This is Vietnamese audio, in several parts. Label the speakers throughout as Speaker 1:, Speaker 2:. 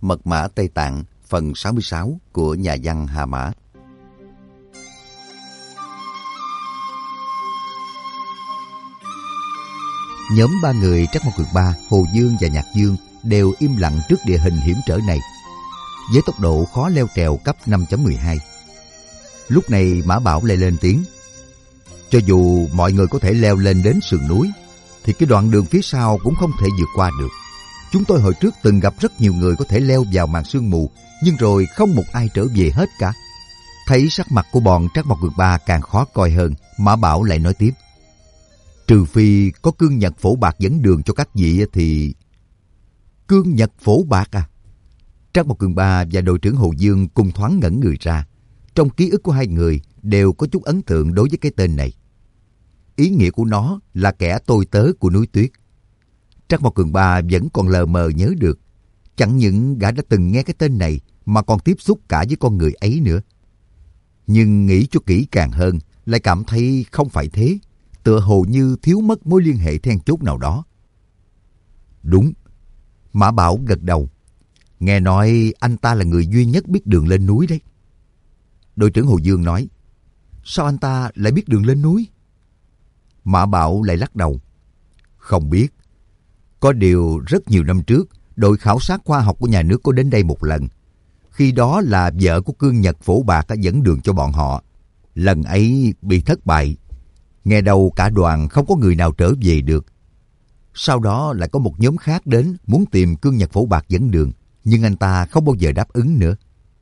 Speaker 1: Mật mã Tây Tạng phần 66 của nhà văn Hà Mã. Nhóm ba người Trắc Mộc Cường Ba, Hồ Dương và Nhạc Dương đều im lặng trước địa hình hiểm trở này. Với tốc độ khó leo trèo cấp 5.12. Lúc này Mã Bảo lại lên tiếng. Cho dù mọi người có thể leo lên đến sườn núi, thì cái đoạn đường phía sau cũng không thể vượt qua được. Chúng tôi hồi trước từng gặp rất nhiều người có thể leo vào màn sương mù, nhưng rồi không một ai trở về hết cả. Thấy sắc mặt của bọn Trắc Mộc Cường Ba càng khó coi hơn, Mã Bảo lại nói tiếp. Trừ phi có cương nhật phổ bạc dẫn đường cho các vị thì... Cương nhật phổ bạc à? Trắc Mộc Cường Ba và đội trưởng Hồ Dương cùng thoáng ngẩn người ra. Trong ký ức của hai người đều có chút ấn tượng đối với cái tên này. Ý nghĩa của nó là kẻ tôi tớ của núi tuyết. Trắc Mộc Cường Ba vẫn còn lờ mờ nhớ được. Chẳng những gã đã từng nghe cái tên này mà còn tiếp xúc cả với con người ấy nữa. Nhưng nghĩ cho kỹ càng hơn, lại cảm thấy không phải thế. Tựa hồ như thiếu mất mối liên hệ then chốt nào đó. Đúng. Mã Bảo gật đầu. Nghe nói anh ta là người duy nhất biết đường lên núi đấy. Đội trưởng Hồ Dương nói. Sao anh ta lại biết đường lên núi? Mã Bảo lại lắc đầu. Không biết. Có điều rất nhiều năm trước, đội khảo sát khoa học của nhà nước có đến đây một lần. Khi đó là vợ của cương nhật phổ bạc đã dẫn đường cho bọn họ. Lần ấy bị thất bại. Nghe đầu cả đoàn không có người nào trở về được. Sau đó lại có một nhóm khác đến muốn tìm cương nhật phổ bạc dẫn đường, nhưng anh ta không bao giờ đáp ứng nữa.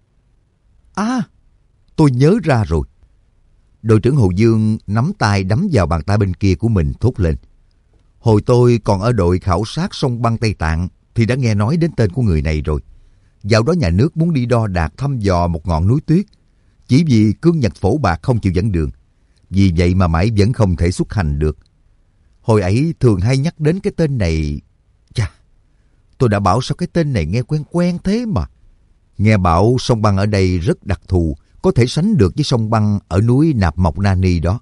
Speaker 1: À, tôi nhớ ra rồi. Đội trưởng Hồ Dương nắm tay đấm vào bàn tay bên kia của mình thốt lên. Hồi tôi còn ở đội khảo sát sông băng Tây Tạng thì đã nghe nói đến tên của người này rồi. Dạo đó nhà nước muốn đi đo đạc thăm dò một ngọn núi tuyết, chỉ vì cương nhật phổ bạc không chịu dẫn đường. Vì vậy mà mãi vẫn không thể xuất hành được. Hồi ấy thường hay nhắc đến cái tên này. Chà, tôi đã bảo sao cái tên này nghe quen quen thế mà. Nghe bảo sông băng ở đây rất đặc thù, có thể sánh được với sông băng ở núi Nạp Mộc Na Ni đó.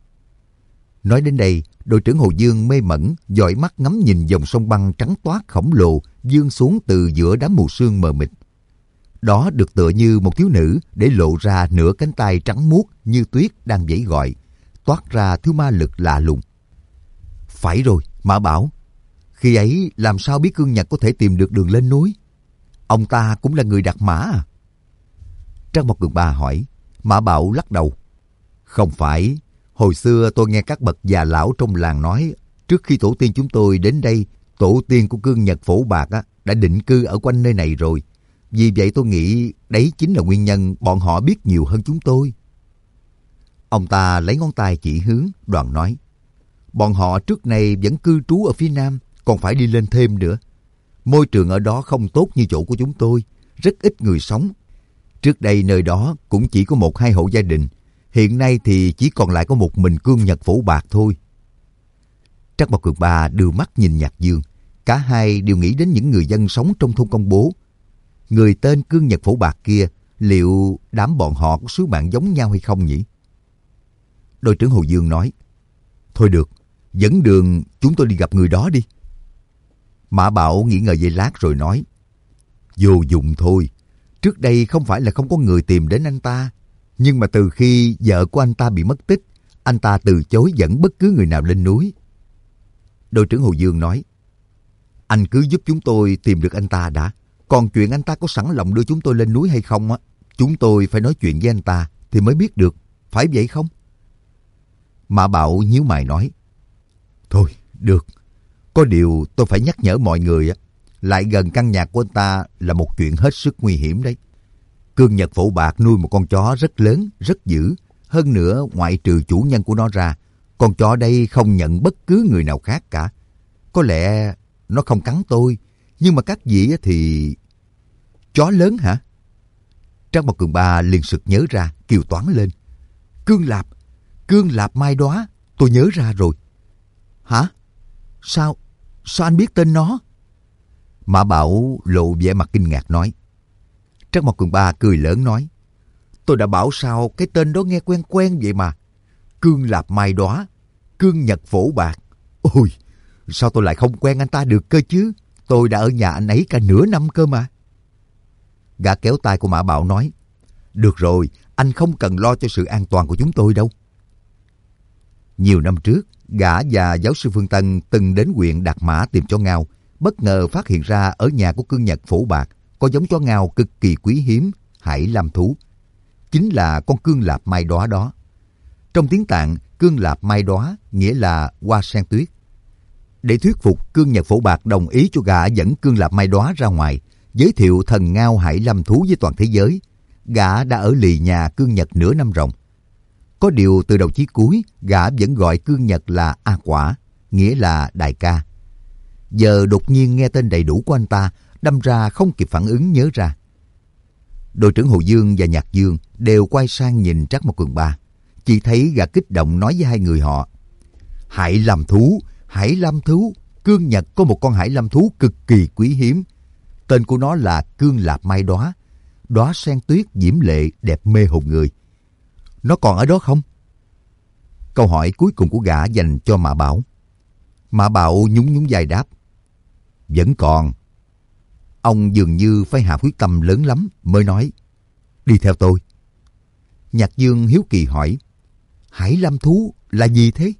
Speaker 1: Nói đến đây, đội trưởng Hồ Dương mê mẩn, dõi mắt ngắm nhìn dòng sông băng trắng toát khổng lồ vươn xuống từ giữa đám mù sương mờ mịt. Đó được tựa như một thiếu nữ để lộ ra nửa cánh tay trắng muốt như tuyết đang vẫy gọi, toát ra thứ ma lực lạ lùng. Phải rồi, Mã Bảo. Khi ấy làm sao biết cương nhật có thể tìm được đường lên núi? Ông ta cũng là người đặt mã à? Trắc Mộc Cường Ba hỏi. Mã Bảo lắc đầu. Không phải. Hồi xưa tôi nghe các bậc già lão trong làng nói, trước khi tổ tiên chúng tôi đến đây, tổ tiên của cương nhật phổ bạc đã định cư ở quanh nơi này rồi. Vì vậy tôi nghĩ đấy chính là nguyên nhân bọn họ biết nhiều hơn chúng tôi. Ông ta lấy ngón tay chỉ hướng, đoạn nói. Bọn họ trước này vẫn cư trú ở phía nam, còn phải đi lên thêm nữa. Môi trường ở đó không tốt như chỗ của chúng tôi, rất ít người sống. Trước đây nơi đó cũng chỉ có 1-2 hộ gia đình, hiện nay thì chỉ còn lại có một mình cương nhật phổ bạc thôi. Trắc Mộc Cường Ba đưa mắt nhìn Nhạc Dương, cả hai đều nghĩ đến những người dân sống trong thôn Công Bố. Người tên cương nhật phổ bạc kia, liệu đám bọn họ có sứ mạng giống nhau hay không nhỉ? Đội trưởng Hồ Dương nói. Thôi được, dẫn đường chúng tôi đi gặp người đó đi. Mã Bảo nghĩ ngợi giây lát rồi nói. Vô dụng thôi. Trước đây không phải là không có người tìm đến anh ta. Nhưng mà từ khi vợ của anh ta bị mất tích, anh ta từ chối dẫn bất cứ người nào lên núi. Đội trưởng Hồ Dương nói. Anh cứ giúp chúng tôi tìm được anh ta đã. Còn chuyện anh ta có sẵn lòng đưa chúng tôi lên núi hay không chúng tôi phải nói chuyện với anh ta thì mới biết được. Phải vậy không? Mã Bảo nhíu mày nói. Thôi, được. Có điều tôi phải nhắc nhở mọi người lại gần căn nhà của anh ta là một chuyện hết sức nguy hiểm đấy. Cương nhật phổ bạc nuôi một con chó rất lớn, rất dữ. Hơn nữa, ngoại trừ chủ nhân của nó ra, con chó đây không nhận bất cứ người nào khác cả. Có lẽ nó không cắn tôi, nhưng mà các vị thì... Chó lớn hả? Trắc Mộc Cường Ba liền sực nhớ ra, kêu toán lên. Cương Lạp Mai Đóa, tôi nhớ ra rồi. Hả? Sao anh biết tên nó? Mã Bảo lộ vẻ mặt kinh ngạc nói. Trắc Mộc Cường Ba cười lớn nói. Tôi đã bảo sao cái tên đó nghe quen quen vậy mà. Cương Lạp Mai Đóa, cương nhật phổ bạc. Ôi, sao tôi lại không quen anh ta được cơ chứ? Tôi đã ở nhà anh ấy cả nửa năm cơ mà. Gã kéo tay của Mã Bảo nói, được rồi, anh không cần lo cho sự an toàn của chúng tôi đâu. Nhiều năm trước, gã và giáo sư Phương Tân từng đến huyện Đạt Mã tìm chó ngao, bất ngờ phát hiện ra ở nhà của cương Nhật Phổ Bạc có giống chó ngao cực kỳ quý hiếm, hải lam thú. Chính là con cương lạp mai đóa đó. Trong tiếng Tạng, cương lạp mai đóa nghĩa là hoa sen tuyết. Để thuyết phục cương Nhật Phổ Bạc đồng ý cho gã dẫn cương lạp mai đóa ra ngoài, giới thiệu thần ngao hải lam thú với toàn thế giới, gã đã ở lì nhà cương Nhật nửa năm ròng. Có điều từ đầu chí cuối, gã vẫn gọi cương Nhật là A Quả, nghĩa là đại ca. Giờ đột nhiên nghe tên đầy đủ của anh ta, đâm ra không kịp phản ứng nhớ ra. Đội trưởng Hồ Dương và Nhạc Dương đều quay sang nhìn Trác Mộc Cường Ba. Chỉ thấy gã kích động nói với hai người họ, hải lam thú, cương Nhật có một con hải lam thú cực kỳ quý hiếm. Tên của nó là cương lạp mai đóa, đóa sen tuyết diễm lệ đẹp mê hồn người. Nó còn ở đó không? Câu hỏi cuối cùng của gã dành cho Mã Bảo. Mã Bảo nhún nhún vai đáp, vẫn còn. Ông dường như phải hạ quyết tâm lớn lắm mới nói, đi theo tôi. Nhạc Dương hiếu kỳ hỏi, hải lam thú là gì thế?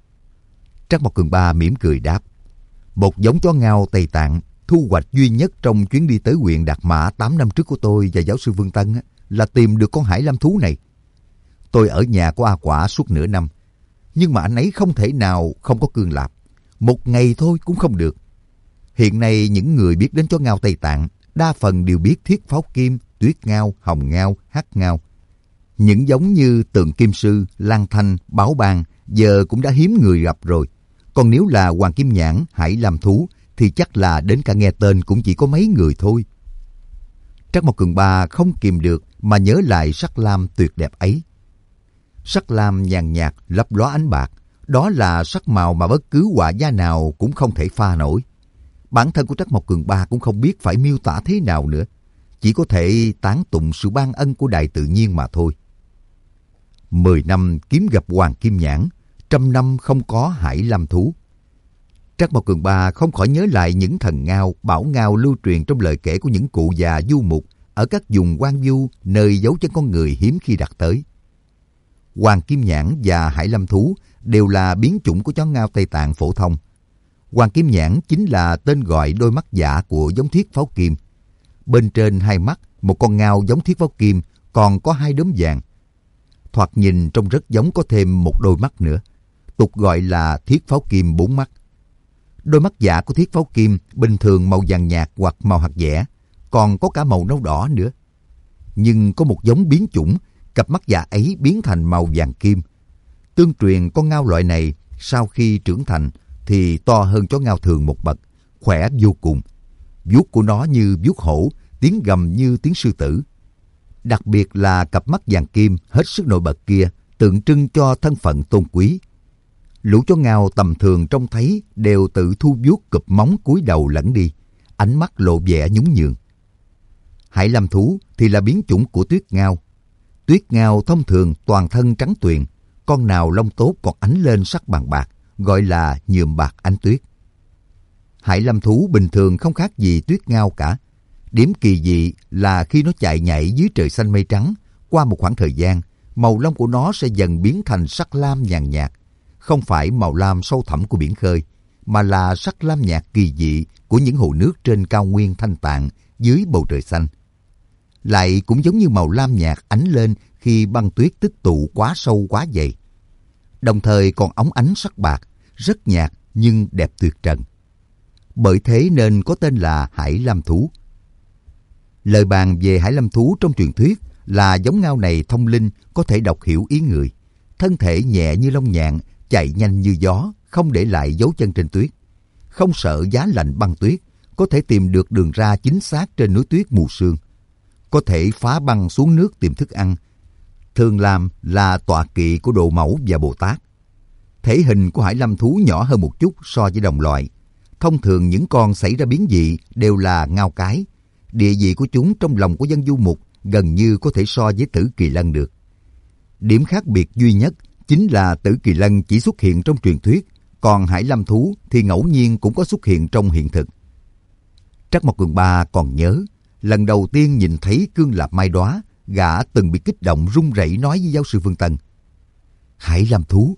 Speaker 1: Trác Mộc Cường Ba mỉm cười đáp, một giống chó ngao Tây Tạng thu hoạch duy nhất trong chuyến đi tới huyện Đạt Mã 8 năm trước của tôi và giáo sư Vương Tân là tìm được con hải lam thú này. Tôi ở nhà của A Quả suốt nửa năm, nhưng mà anh ấy không thể nào không có cương lạp. Một ngày thôi cũng không được. Hiện nay những người biết đến chó ngao Tây Tạng đa phần đều biết thiết pháo kim, tuyết ngao, hồng ngao, hắc ngao. Những giống như tượng kim sư, lan thanh, báo bang giờ cũng đã hiếm người gặp rồi. Còn nếu là hoàng kim nhãn, hải lam thú thì chắc là đến cả nghe tên cũng chỉ có mấy người thôi. Trác Mộc Cường Ba không kìm được mà nhớ lại sắc lam tuyệt đẹp ấy. Sắc lam nhàn nhạt lấp lóa ánh bạc, đó là sắc màu mà bất cứ họa gia nào cũng không thể pha nổi. Bản thân của Trác Mộc Cường Ba cũng không biết phải miêu tả thế nào nữa, chỉ có thể tán tụng sự ban ân của đại tự nhiên mà thôi. 10 năm kiếm gặp hoàng kim nhãn, 100 năm không có hải lam thú. Trác Mộc Cường Ba không khỏi nhớ lại những thần ngao, bảo ngao lưu truyền trong lời kể của những cụ già du mục ở các vùng hoang vu nơi dấu chân con người hiếm khi đặt tới. Hoàng kim nhãn và hải lam thú đều là biến chủng của chó ngao Tây Tạng phổ thông. Hoàng kim nhãn chính là tên gọi đôi mắt giả của giống thiết pháo kim. Bên trên hai mắt, một con ngao giống thiết pháo kim còn có hai đốm vàng. Thoạt nhìn trông rất giống có thêm một đôi mắt nữa, tục gọi là thiết pháo kim 4 mắt. Đôi mắt giả của thiết pháo kim bình thường màu vàng nhạt hoặc màu hạt dẻ, còn có cả màu nâu đỏ nữa. Nhưng có một giống biến chủng, cặp mắt giả ấy biến thành màu vàng kim. Tương truyền con ngao loại này sau khi trưởng thành thì to hơn chó ngao thường một bậc, khỏe vô cùng. Vuốt của nó như vuốt hổ, tiếng gầm như tiếng sư tử. Đặc biệt là cặp mắt vàng kim hết sức nổi bật kia tượng trưng cho thân phận tôn quý. Lũ chó ngao tầm thường trông thấy đều tự thu vuốt cụp móng cúi đầu lẫn đi, ánh mắt lộ vẻ nhún nhường. Hải lam thú thì là biến chủng của tuyết ngao. Tuyết ngao thông thường toàn thân trắng tuyền, con nào lông tốt còn ánh lên sắc vàng bạc, gọi là nhuộm bạc ánh tuyết. Hải lam thú bình thường không khác gì tuyết ngao cả. Điểm kỳ dị là khi nó chạy nhảy dưới trời xanh mây trắng, qua một khoảng thời gian, màu lông của nó sẽ dần biến thành sắc lam nhàn nhạt, không phải màu lam sâu thẳm của biển khơi, mà là sắc lam nhạt kỳ dị của những hồ nước trên cao nguyên Thanh Tạng dưới bầu trời xanh. Lại cũng giống như màu lam nhạt ánh lên khi băng tuyết tích tụ quá sâu quá dày. Đồng thời còn óng ánh sắc bạc, rất nhạt nhưng đẹp tuyệt trần. Bởi thế nên có tên là hải lam thú. Lời bàn về hải lam thú trong truyền thuyết là giống ngao này thông linh, có thể đọc hiểu ý người. Thân thể nhẹ như lông nhạn, chạy nhanh như gió, không để lại dấu chân trên tuyết. Không sợ giá lạnh băng tuyết, có thể tìm được đường ra chính xác trên núi tuyết mù sương. Có thể phá băng xuống nước tìm thức ăn. Thường làm là tọa kỵ của Độ Mẫu và Bồ Tát. Thể hình của hải lam thú nhỏ hơn một chút so với đồng loại. Thông thường những con xảy ra biến dị đều là ngao cái. Địa vị của chúng trong lòng của dân du mục gần như có thể so với tử kỳ lân được. Điểm khác biệt duy nhất chính là tử kỳ lân chỉ xuất hiện trong truyền thuyết, còn hải lam thú thì ngẫu nhiên cũng có xuất hiện trong hiện thực. Trác Mộc Cường Ba còn nhớ, Lần đầu tiên nhìn thấy Cương Lạp Mai Đóa, gã từng bị kích động run rẩy nói với giáo sư Phương Tân: Hải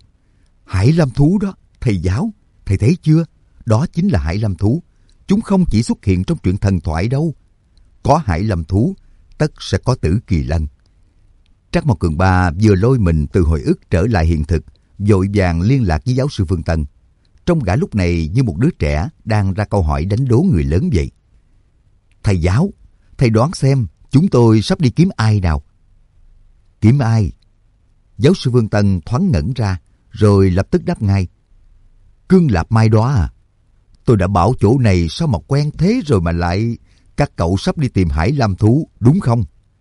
Speaker 1: Lam thú đó, thầy giáo, thầy thấy chưa? Đó chính là Hải Lam thú. Chúng không chỉ xuất hiện trong truyện thần thoại đâu. Có Hải Lam thú, tất sẽ có Tử Kỳ Lân. Trác Mộc Cường Ba vừa lôi mình từ hồi ức trở lại hiện thực, vội vàng liên lạc với giáo sư Phương Tân. Trong gã lúc này như một đứa trẻ đang ra câu hỏi đánh đố người lớn vậy. Thầy giáo, thầy đoán xem chúng tôi sắp đi kiếm ai nào? Kiếm ai? Giáo sư Phương Tân thoáng ngẩn ra, rồi lập tức đáp ngay. Cương Lạp Mai Đóa à? Tôi đã bảo chỗ này sao mà quen thế rồi mà lại... Các cậu sắp đi tìm Hải Lam thú, đúng không?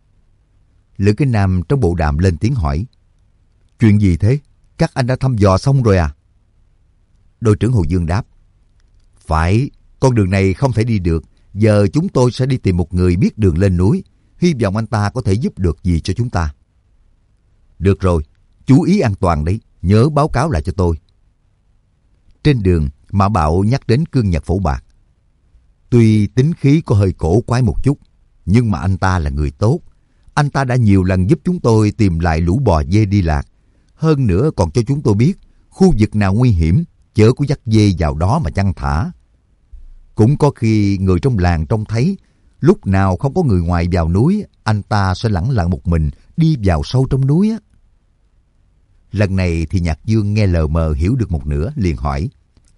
Speaker 1: Lữ Cái Nam trong bộ đàm lên tiếng hỏi. Chuyện gì thế? Các anh đã thăm dò xong rồi à? Đội trưởng Hồ Dương đáp. Phải, con đường này không thể đi được. Giờ chúng tôi sẽ đi tìm một người biết đường lên núi. Hy vọng anh ta có thể giúp được gì cho chúng ta. Được rồi, chú ý an toàn đấy. Nhớ báo cáo lại cho tôi. Trên đường, Mã Bảo nhắc đến Cương Nhật Phổ Bạc. Tuy tính khí có hơi cổ quái một chút, nhưng mà anh ta là người tốt. Anh ta đã nhiều lần giúp chúng tôi tìm lại lũ bò dê đi lạc. Hơn nữa còn cho chúng tôi biết khu vực nào nguy hiểm, chớ có dắt dê vào đó mà chăn thả. Cũng có khi người trong làng trông thấy, lúc nào không có người ngoài vào núi, anh ta sẽ lẳng lặng một mình đi vào sâu trong núi á. Lần này thì Nhạc Dương nghe lờ mờ hiểu được một nửa, liền hỏi.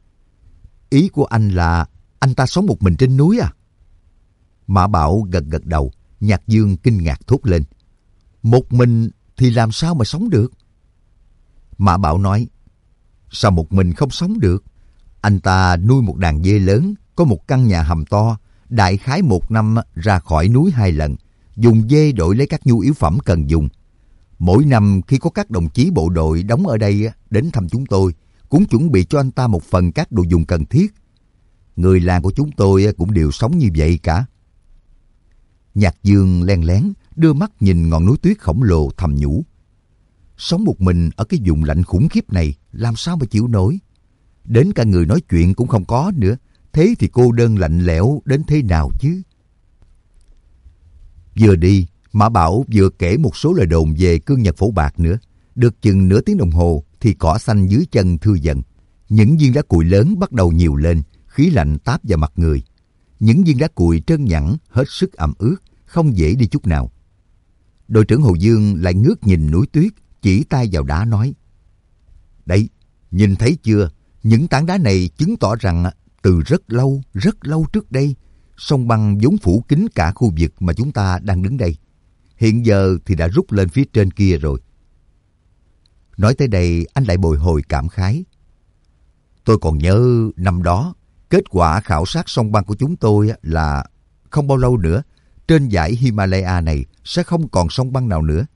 Speaker 1: Ý của anh là anh ta sống một mình trên núi à? Mã Bảo gật gật đầu. Nhạc Dương kinh ngạc thốt lên. Một mình thì làm sao mà sống được? Mã Bảo nói. Sao một mình không sống được? Anh ta nuôi một đàn dê lớn, có một căn nhà hầm to, đại khái một năm ra khỏi núi 2 lần, dùng dê đổi lấy các nhu yếu phẩm cần dùng. Mỗi năm khi có các đồng chí bộ đội đóng ở đây đến thăm chúng tôi, cũng chuẩn bị cho anh ta một phần các đồ dùng cần thiết. Người làng của chúng tôi cũng đều sống như vậy cả. Nhạc Dương len lén đưa mắt nhìn ngọn núi tuyết khổng lồ, thầm nhủ. Sống một mình ở cái vùng lạnh khủng khiếp này làm sao mà chịu nổi? Đến cả người nói chuyện cũng không có nữa. Thế thì cô đơn lạnh lẽo đến thế nào chứ? Vừa đi, Mã Bảo vừa kể một số lời đồn về Cương Nhật Phổ Bạc nữa. Được chừng nửa tiếng đồng hồ thì cỏ xanh dưới chân thưa dần. Những viên đá cuội lớn bắt đầu nhiều lên, khí lạnh táp vào mặt người. Những viên đá cuội trơn nhẵn, hết sức ẩm ướt, không dễ đi chút nào. Đội trưởng Hồ Dương lại ngước nhìn núi tuyết, chỉ tay vào đá nói. Đấy, nhìn thấy chưa? Những tảng đá này chứng tỏ rằng từ rất lâu trước đây, sông băng vốn phủ kín cả khu vực mà chúng ta đang đứng đây. Hiện giờ thì đã rút lên phía trên kia rồi. Nói tới đây, anh lại bồi hồi cảm khái. Tôi còn nhớ năm đó, kết quả khảo sát sông băng của chúng tôi là không bao lâu nữa, trên dãy Himalaya này sẽ không còn sông băng nào nữa.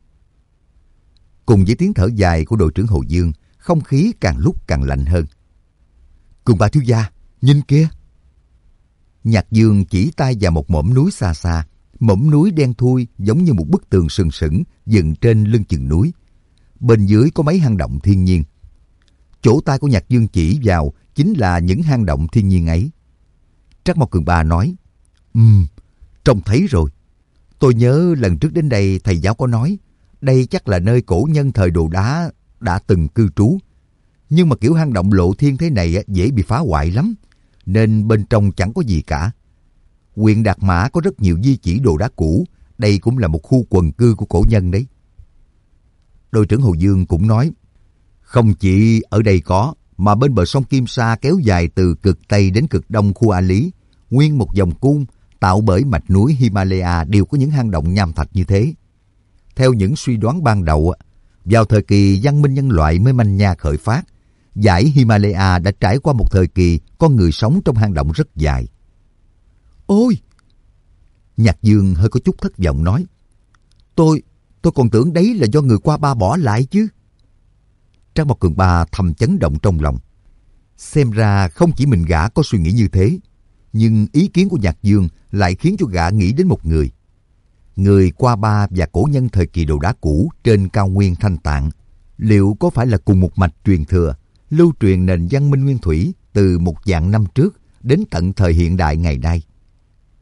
Speaker 1: Cùng với tiếng thở dài của đội trưởng Hồ Dương, không khí càng lúc càng lạnh hơn. Cường Ba thiếu gia, nhìn kia. Nhạc Dương chỉ tay vào một mỏm núi xa xa. Mỏm núi đen thui giống như một bức tường sừng sững dựng trên lưng chừng núi. Bên dưới có mấy hang động thiên nhiên. Chỗ tay của Nhạc Dương chỉ vào chính là những hang động thiên nhiên ấy. Trác Mộc Cường Ba nói, trông thấy rồi. Tôi nhớ lần trước đến đây thầy giáo có nói, đây chắc là nơi cổ nhân thời Đồ Đá đã từng cư trú. Nhưng mà kiểu hang động lộ thiên thế này dễ bị phá hoại lắm, nên bên trong chẳng có gì cả. Huyện Đạt Mã có rất nhiều di chỉ đồ đá cũ, đây cũng là một khu quần cư của cổ nhân đấy. Đội trưởng Hồ Dương cũng nói, không chỉ ở đây có, mà bên bờ sông Kim Sa kéo dài từ cực Tây đến cực Đông khu A Lý, nguyên một vòng cung tạo bởi mạch núi Himalaya đều có những hang động nham thạch như thế. Theo những suy đoán ban đầu, vào thời kỳ văn minh nhân loại mới manh nha khởi phát, dãy Himalaya đã trải qua một thời kỳ con người sống trong hang động rất dài. Ôi! Nhạc Dương hơi có chút thất vọng nói, Tôi còn tưởng đấy là do người qua ba bỏ lại chứ. Trác Mộc Cường Ba thầm chấn động trong lòng. Xem ra không chỉ mình gã có suy nghĩ như thế, nhưng ý kiến của Nhạc Dương lại khiến cho gã nghĩ đến một người. Người qua ba và cổ nhân thời kỳ đồ đá cũ trên cao nguyên Thanh Tạng, liệu có phải là cùng một mạch truyền thừa, lưu truyền nền văn minh nguyên thủy từ một vạn năm trước đến tận thời hiện đại ngày nay?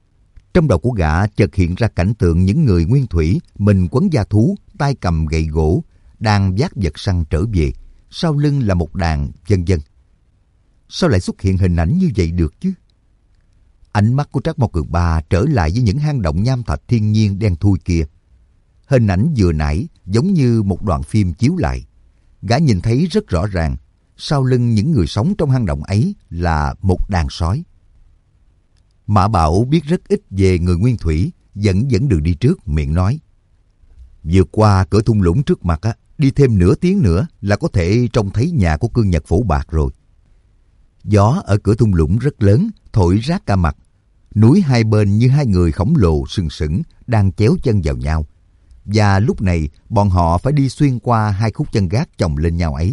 Speaker 1: Trong đầu của gã chợt hiện ra cảnh tượng những người nguyên thủy, mình quấn da thú, tay cầm gậy gỗ, đang vác vật săn trở về, sau lưng là một đàn vân vân. Sao lại xuất hiện hình ảnh như vậy được chứ? Ánh mắt của Trác Mao Cường Ba trở lại với những hang động nham thạch thiên nhiên đen thui kia. Hình ảnh vừa nãy giống như một đoạn phim chiếu lại. Gã nhìn thấy rất rõ ràng, sau lưng những người sống trong hang động ấy là một đàn sói. Mã Bảo biết rất ít về người nguyên thủy, dẫn đường đi trước, miệng nói: vượt qua cửa thung lũng trước mặt đi thêm nửa tiếng nữa là có thể trông thấy nhà của Cương Nhật Phổ Bạc rồi. Gió ở cửa thung lũng rất lớn, thổi rát cả mặt. Núi hai bên như hai người khổng lồ sừng sững đang chéo chân vào nhau. Và lúc này bọn họ phải đi xuyên qua hai khúc chân gác chồng lên nhau ấy.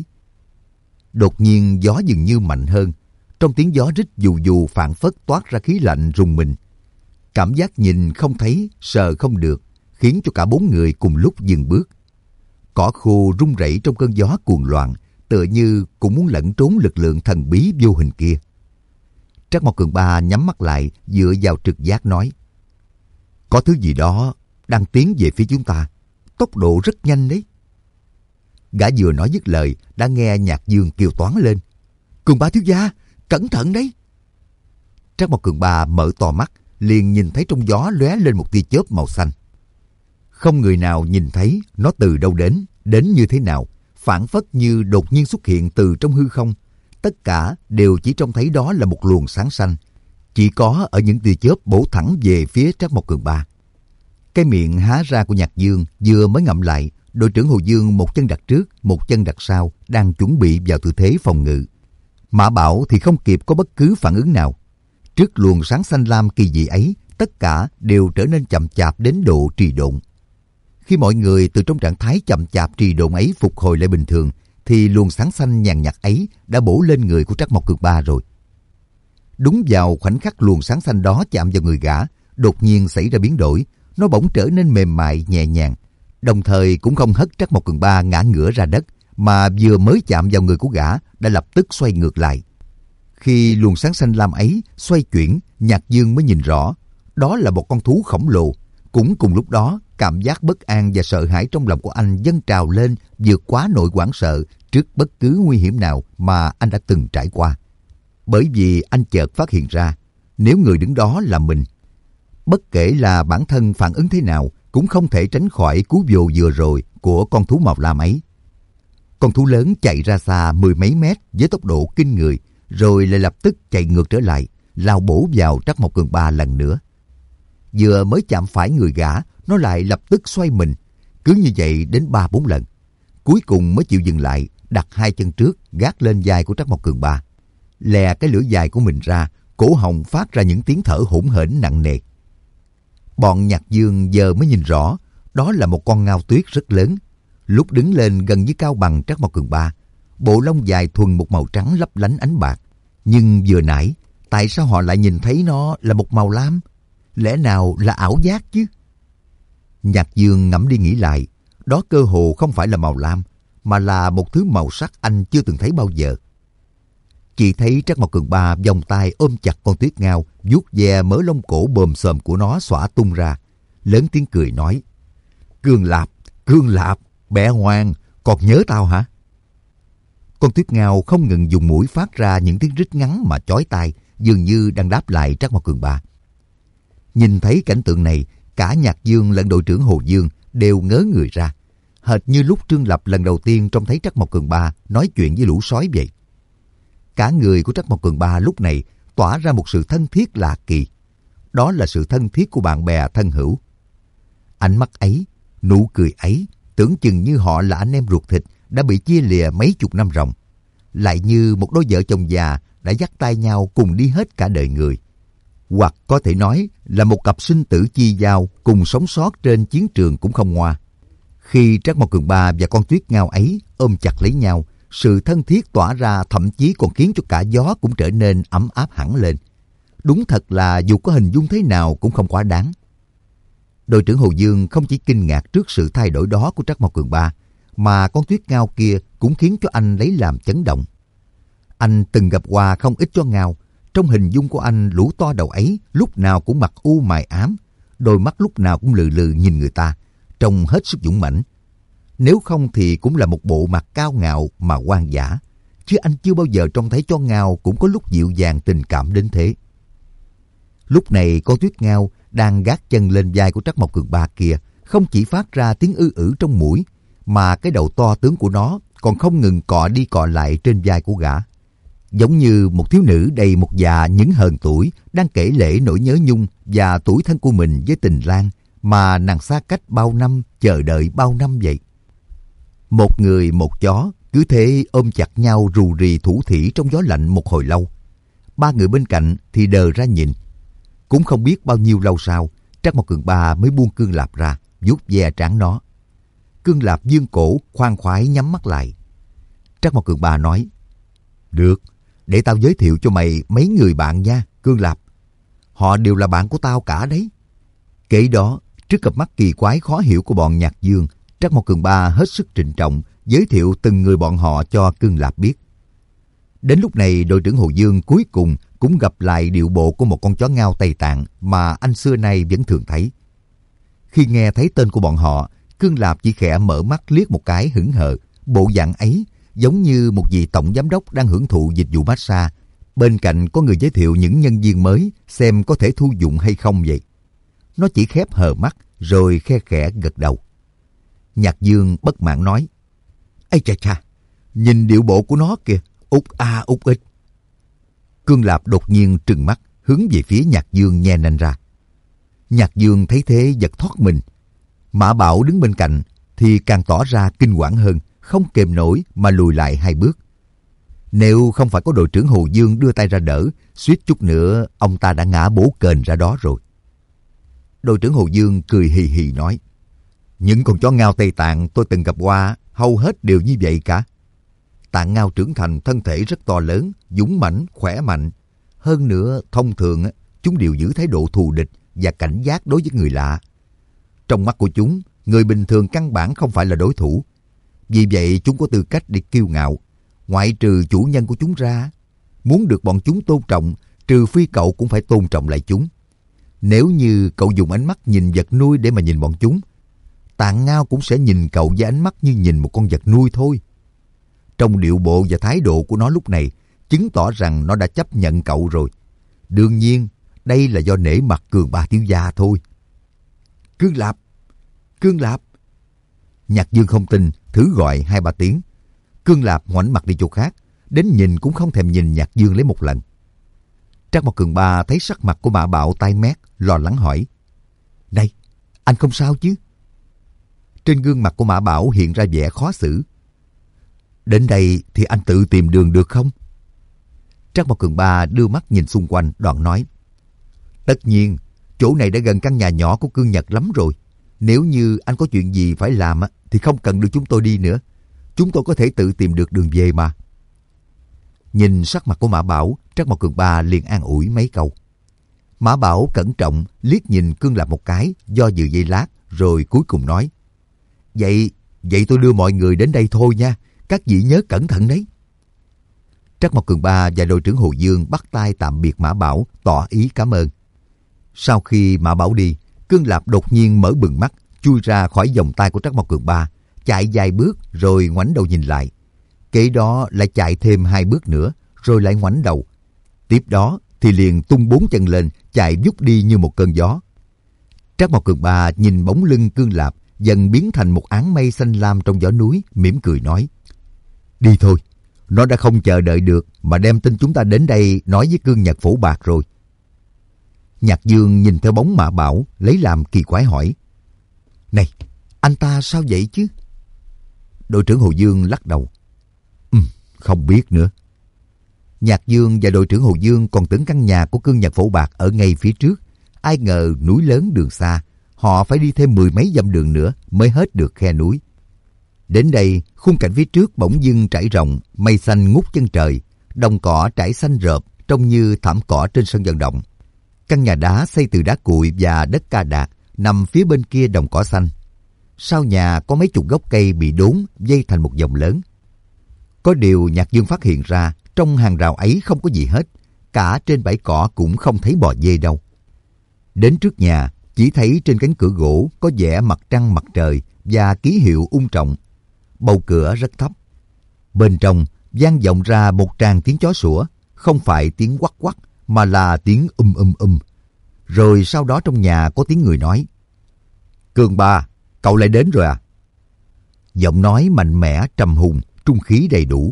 Speaker 1: Đột nhiên gió dường như mạnh hơn. Trong tiếng gió rít dù dù phảng phất toát ra khí lạnh rùng mình. Cảm giác nhìn không thấy, sờ không được, khiến cho cả bốn người cùng lúc dừng bước. Cỏ khô rung rẩy trong cơn gió cuồng loạn, tựa như cũng muốn lẩn trốn lực lượng thần bí vô hình kia. Trác Mao Cường Ba nhắm mắt lại, dựa vào trực giác nói: có thứ gì đó đang tiến về phía chúng ta, tốc độ rất nhanh đấy. Gã vừa nói dứt lời, đã nghe Nhạc Dương kêu toáng lên: Cường Ba thiếu gia, cẩn thận đấy! Trác Mao Cường Ba mở to mắt, liền nhìn thấy trong gió lóe lên một tia chớp màu xanh. Không người nào nhìn thấy nó từ đâu đến như thế nào, phảng phất như đột nhiên xuất hiện từ trong hư không. Tất cả đều chỉ trông thấy đó là một luồng sáng xanh, chỉ có ở những tia chớp bổ thẳng về phía Trác Mao Cường Ba. Cái miệng há ra của Nhạc Dương vừa mới ngậm lại, đội trưởng Hồ Dương một chân đặt trước, một chân đặt sau, đang chuẩn bị vào tư thế phòng ngự. Mã Bảo thì không kịp có bất cứ phản ứng nào. Trước luồng sáng xanh lam kỳ dị ấy, tất cả đều trở nên chậm chạp đến độ trì độn. Khi mọi người từ trong trạng thái chậm chạp trì độn ấy phục hồi lại bình thường, thì luồng sáng xanh nhàn nhạt ấy đã bổ lên người của Trác Mao Cường Ba rồi. Đúng vào khoảnh khắc luồng sáng xanh đó chạm vào người gã, đột nhiên xảy ra biến đổi, nó bỗng trở nên mềm mại nhẹ nhàng, đồng thời cũng không hất Trác Mao Cường Ba ngã ngửa ra đất, mà vừa mới chạm vào người của gã đã lập tức xoay ngược lại. Khi luồng sáng xanh lam ấy xoay chuyển, Nhạc Dương mới nhìn rõ, đó là một con thú khổng lồ. Cũng cùng lúc đó, cảm giác bất an và sợ hãi trong lòng của anh dâng trào lên, vượt quá nỗi hoảng sợ trước bất cứ nguy hiểm nào mà anh đã từng trải qua. Bởi vì anh chợt phát hiện ra, nếu người đứng đó là mình, bất kể là bản thân phản ứng thế nào, cũng không thể tránh khỏi cú vồ vừa rồi của con thú màu lam ấy. Con thú lớn chạy ra xa mười mấy mét với tốc độ kinh người, rồi lại lập tức chạy ngược trở lại, lao bổ vào Trác Mao Cường Ba lần nữa. Vừa mới chạm phải người gã, nó lại lập tức xoay mình, cứ như vậy đến 3-4 lần. Cuối cùng mới chịu dừng lại, đặt hai chân trước, gác lên vai của Trác Mao Cường Ba, lè cái lưỡi dài của mình ra, cổ họng phát ra những tiếng thở hổn hển nặng nề. Bọn Nhạc Dương giờ mới nhìn rõ, đó là một con ngao tuyết rất lớn, lúc đứng lên gần như cao bằng Trác Mao Cường Ba, bộ lông dài thuần một màu trắng lấp lánh ánh bạc. Nhưng vừa nãy, tại sao họ lại nhìn thấy nó là một màu lam? Lẽ nào là ảo giác chứ? Nhạc Dương ngẫm đi nghĩ lại, đó cơ hồ không phải là màu lam, mà là một thứ màu sắc anh chưa từng thấy bao giờ. Chỉ thấy Trác Mao Cường Ba vòng tay ôm chặt con tuyết ngao, vuốt ve mớ lông cổ bồm xồm của nó xõa tung ra, lớn tiếng cười nói: Cương Lạp, bẻ ngoan, còn nhớ tao hả? Con tuyết ngao không ngừng dùng mũi phát ra những tiếng rít ngắn mà chói tai, dường như đang đáp lại Trác Mao Cường Ba. Nhìn thấy cảnh tượng này, cả Nhạc Dương lẫn đội trưởng Hồ Dương đều ngớ người ra, hệt như lúc Trương Lập lần đầu tiên trông thấy Trác Mao Cường Ba nói chuyện với lũ sói vậy. Cả người của Trác Mao Cường Ba lúc này tỏa ra một sự thân thiết lạ kỳ. Đó là sự thân thiết của bạn bè thân hữu. Ánh mắt ấy, nụ cười ấy, tưởng chừng như họ là anh em ruột thịt đã bị chia lìa mấy chục năm ròng, lại như một đôi vợ chồng già đã dắt tay nhau cùng đi hết cả đời người. Hoặc có thể nói là một cặp sinh tử chi giao cùng sống sót trên chiến trường cũng không ngoa. Khi Trác Mao Cường Ba và con tuyết ngao ấy ôm chặt lấy nhau, sự thân thiết tỏa ra thậm chí còn khiến cho cả gió cũng trở nên ấm áp hẳn lên. Đúng thật là dù có hình dung thế nào cũng không quá đáng. Đội trưởng Hồ Dương không chỉ kinh ngạc trước sự thay đổi đó của Trác Mao Cường Ba, mà con tuyết ngao kia cũng khiến cho anh lấy làm chấn động. Anh từng gặp qua không ít chó ngao, Trong hình dung của anh, lũ to đầu ấy lúc nào cũng mặt u mày ám, đôi mắt lúc nào cũng lừ lừ nhìn người ta, trông hết sức dũng mãnh. Nếu không thì cũng là một bộ mặt cao ngạo mà hoang dã, chứ anh chưa bao giờ trông thấy chó Ngao cũng có lúc dịu dàng tình cảm đến thế. Lúc này con Tuyết Ngao đang gác chân lên vai của Trắc Mộc Cường Ba kia, không chỉ phát ra tiếng ư ử trong mũi, mà cái đầu to tướng của nó còn không ngừng cọ đi cọ lại trên vai của gã. Giống như một thiếu nữ đầy một già những hờn tuổi đang kể lể nỗi nhớ nhung và tủi thân của mình với tình lang mà nàng xa cách bao năm, chờ đợi bao năm vậy. Một người một chó cứ thế ôm chặt nhau rù rì thủ thỉ trong gió lạnh một hồi lâu. Ba người bên cạnh thì đờ ra nhìn. Cũng không biết bao nhiêu lâu sau, Trắc Mộc Cường Ba mới buông Cương Lạp ra, vuốt ve trán nó. Cương Lạp dương cổ khoan khoái nhắm mắt lại. Trắc Mộc Cường Ba nói: "Được, để tao giới thiệu cho mày mấy người bạn nha, Cương Lạp. Họ đều là bạn của tao cả đấy." Kể đó, trước cặp mắt kỳ quái khó hiểu của bọn Nhạc Dương, Trắc Mộc Cường Ba hết sức trịnh trọng giới thiệu từng người bọn họ cho Cương Lạp biết. Đến lúc này, đội trưởng Hồ Dương cuối cùng cũng gặp lại điệu bộ của một con chó Ngao Tây Tạng mà anh xưa nay vẫn thường thấy. Khi nghe thấy tên của bọn họ, Cương Lạp chỉ khẽ mở mắt liếc một cái hững hờ. Bộ dạng ấy giống như một vị tổng giám đốc đang hưởng thụ dịch vụ massage, bên cạnh có người giới thiệu những nhân viên mới xem có thể thu dụng hay không vậy. Nó chỉ khép hờ mắt rồi khe khẽ gật đầu. Nhạc Dương bất mãn nói: "Ây chà chà, nhìn điệu bộ của nó kìa, út a út ích." Cương Lạp đột nhiên trừng mắt hướng về phía Nhạc Dương nhe nanh ra. Nhạc Dương thấy thế giật thoát mình. Mã Bảo đứng bên cạnh thì càng tỏ ra kinh quản hơn, không kềm nổi mà lùi lại 2 bước. Nếu không phải có đội trưởng Hồ Dương đưa tay ra đỡ, suýt chút nữa ông ta đã ngã bổ kềnh ra đó rồi. Đội trưởng Hồ Dương cười hì hì nói: "Những con chó Ngao Tây Tạng tôi từng gặp qua hầu hết đều như vậy cả. Tạng Ngao trưởng thành thân thể rất to lớn, dũng mãnh, khỏe mạnh. Hơn nữa, thông thường chúng đều giữ thái độ thù địch và cảnh giác đối với người lạ. Trong mắt của chúng, người bình thường căn bản không phải là đối thủ. Vì vậy chúng có tư cách để kiêu ngạo, ngoại trừ chủ nhân của chúng ra. Muốn được bọn chúng tôn trọng, trừ phi cậu cũng phải tôn trọng lại chúng. Nếu như cậu dùng ánh mắt nhìn vật nuôi để mà nhìn bọn chúng, Tạng Ngao cũng sẽ nhìn cậu với ánh mắt như nhìn một con vật nuôi thôi." Trong điệu bộ và thái độ của nó lúc này chứng tỏ rằng nó đã chấp nhận cậu rồi. Đương nhiên, đây là do nể mặt Cường Ba thiếu gia thôi. "Cương Lạp! Cương Lạp!" Nhạc Dương không tin, thử gọi 2-3 tiếng. Cương Lạp ngoảnh mặt đi chỗ khác, đến nhìn cũng không thèm nhìn Nhạc Dương lấy một lần. Trắc Mộc Cường Ba thấy sắc mặt của Mã Bảo tái mét, lo lắng hỏi: "Này, anh không sao chứ?" Trên gương mặt của Mã Bảo hiện ra vẻ khó xử. "Đến đây thì anh tự tìm đường được không?" Trắc Mộc Cường Ba đưa mắt nhìn xung quanh, đoạn nói: "Tất nhiên, chỗ này đã gần căn nhà nhỏ của Cương Nhật lắm rồi. Nếu như anh có chuyện gì phải làm thì không cần đưa chúng tôi đi nữa. Chúng tôi có thể tự tìm được đường về mà." Nhìn sắc mặt của Mã Bảo, Trắc Mộc Cường Ba liền an ủi mấy câu. Mã Bảo cẩn trọng liếc nhìn Cương Lạp một cái, do dự giây lát, rồi cuối cùng nói: Vậy tôi đưa mọi người đến đây thôi nha. Các vị nhớ cẩn thận đấy." Trắc Mộc Cường Ba và đội trưởng Hồ Dương bắt tay tạm biệt Mã Bảo, tỏ ý cảm ơn. Sau khi Mã Bảo đi, Cương Lạp đột nhiên mở bừng mắt, chui ra khỏi vòng tay của Trắc Mộc Cường Ba, chạy vài bước rồi ngoảnh đầu nhìn lại. Kế đó lại chạy thêm 2 bước nữa, rồi lại ngoảnh đầu. Tiếp đó thì liền tung 4 chân lên, chạy vút đi như một cơn gió. Trắc Mộc Cường Ba nhìn bóng lưng Cương Lạp dần biến thành một áng mây xanh lam trong gió núi, mỉm cười nói: "Đi thôi, nó đã không chờ đợi được mà đem tin chúng ta đến đây nói với Cương Nhật Phổ Bạc rồi." Nhạc Dương nhìn theo bóng Mã Bảo, lấy làm kỳ quái hỏi: "Này, anh ta sao vậy chứ?" Đội trưởng Hồ Dương lắc đầu: Không biết nữa." Nhạc Dương và đội trưởng Hồ Dương còn tưởng căn nhà của Cương Nhật Phổ Bạc ở ngay phía trước. Ai ngờ núi lớn đường xa, họ phải đi thêm 10 mấy dặm đường nữa mới hết được khe núi. Đến đây, khung cảnh phía trước bỗng dưng trải rộng, mây xanh ngút chân trời, đồng cỏ trải xanh rợp trông như thảm cỏ trên sân vận động. Căn nhà đá xây từ đá cuội và đất ca đạc nằm phía bên kia đồng cỏ xanh. Sau nhà có mấy chục gốc cây bị đốn dây thành một vòng lớn. Có điều Nhạc Dương phát hiện ra trong hàng rào ấy không có gì hết, cả trên bãi cỏ cũng không thấy bò dê đâu. Đến trước nhà, chỉ thấy trên cánh cửa gỗ có vẽ mặt trăng mặt trời và ký hiệu ung trọng. Bầu cửa rất thấp. Bên trong vang vọng ra một tràng tiếng chó sủa, không phải tiếng quắc quắc mà là tiếng Rồi sau đó trong nhà có tiếng người nói: "Cường ba, cậu lại đến rồi à?" Giọng nói mạnh mẽ trầm hùng, trung khí đầy đủ.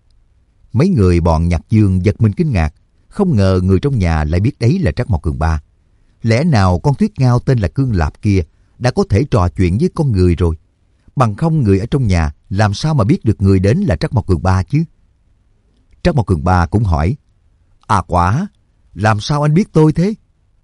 Speaker 1: Mấy người bọn Nhạc Dương giật mình kinh ngạc, không ngờ người trong nhà lại biết đấy là Trắc Mộc Cường Ba. Lẽ nào con Tuyết Ngao tên là Cương Lạp kia đã có thể trò chuyện với con người rồi? Bằng không người ở trong nhà làm sao mà biết được người đến là Trắc Mộc Cường Ba chứ? Trắc Mộc Cường Ba cũng hỏi: "À quả, làm sao anh biết tôi thế?"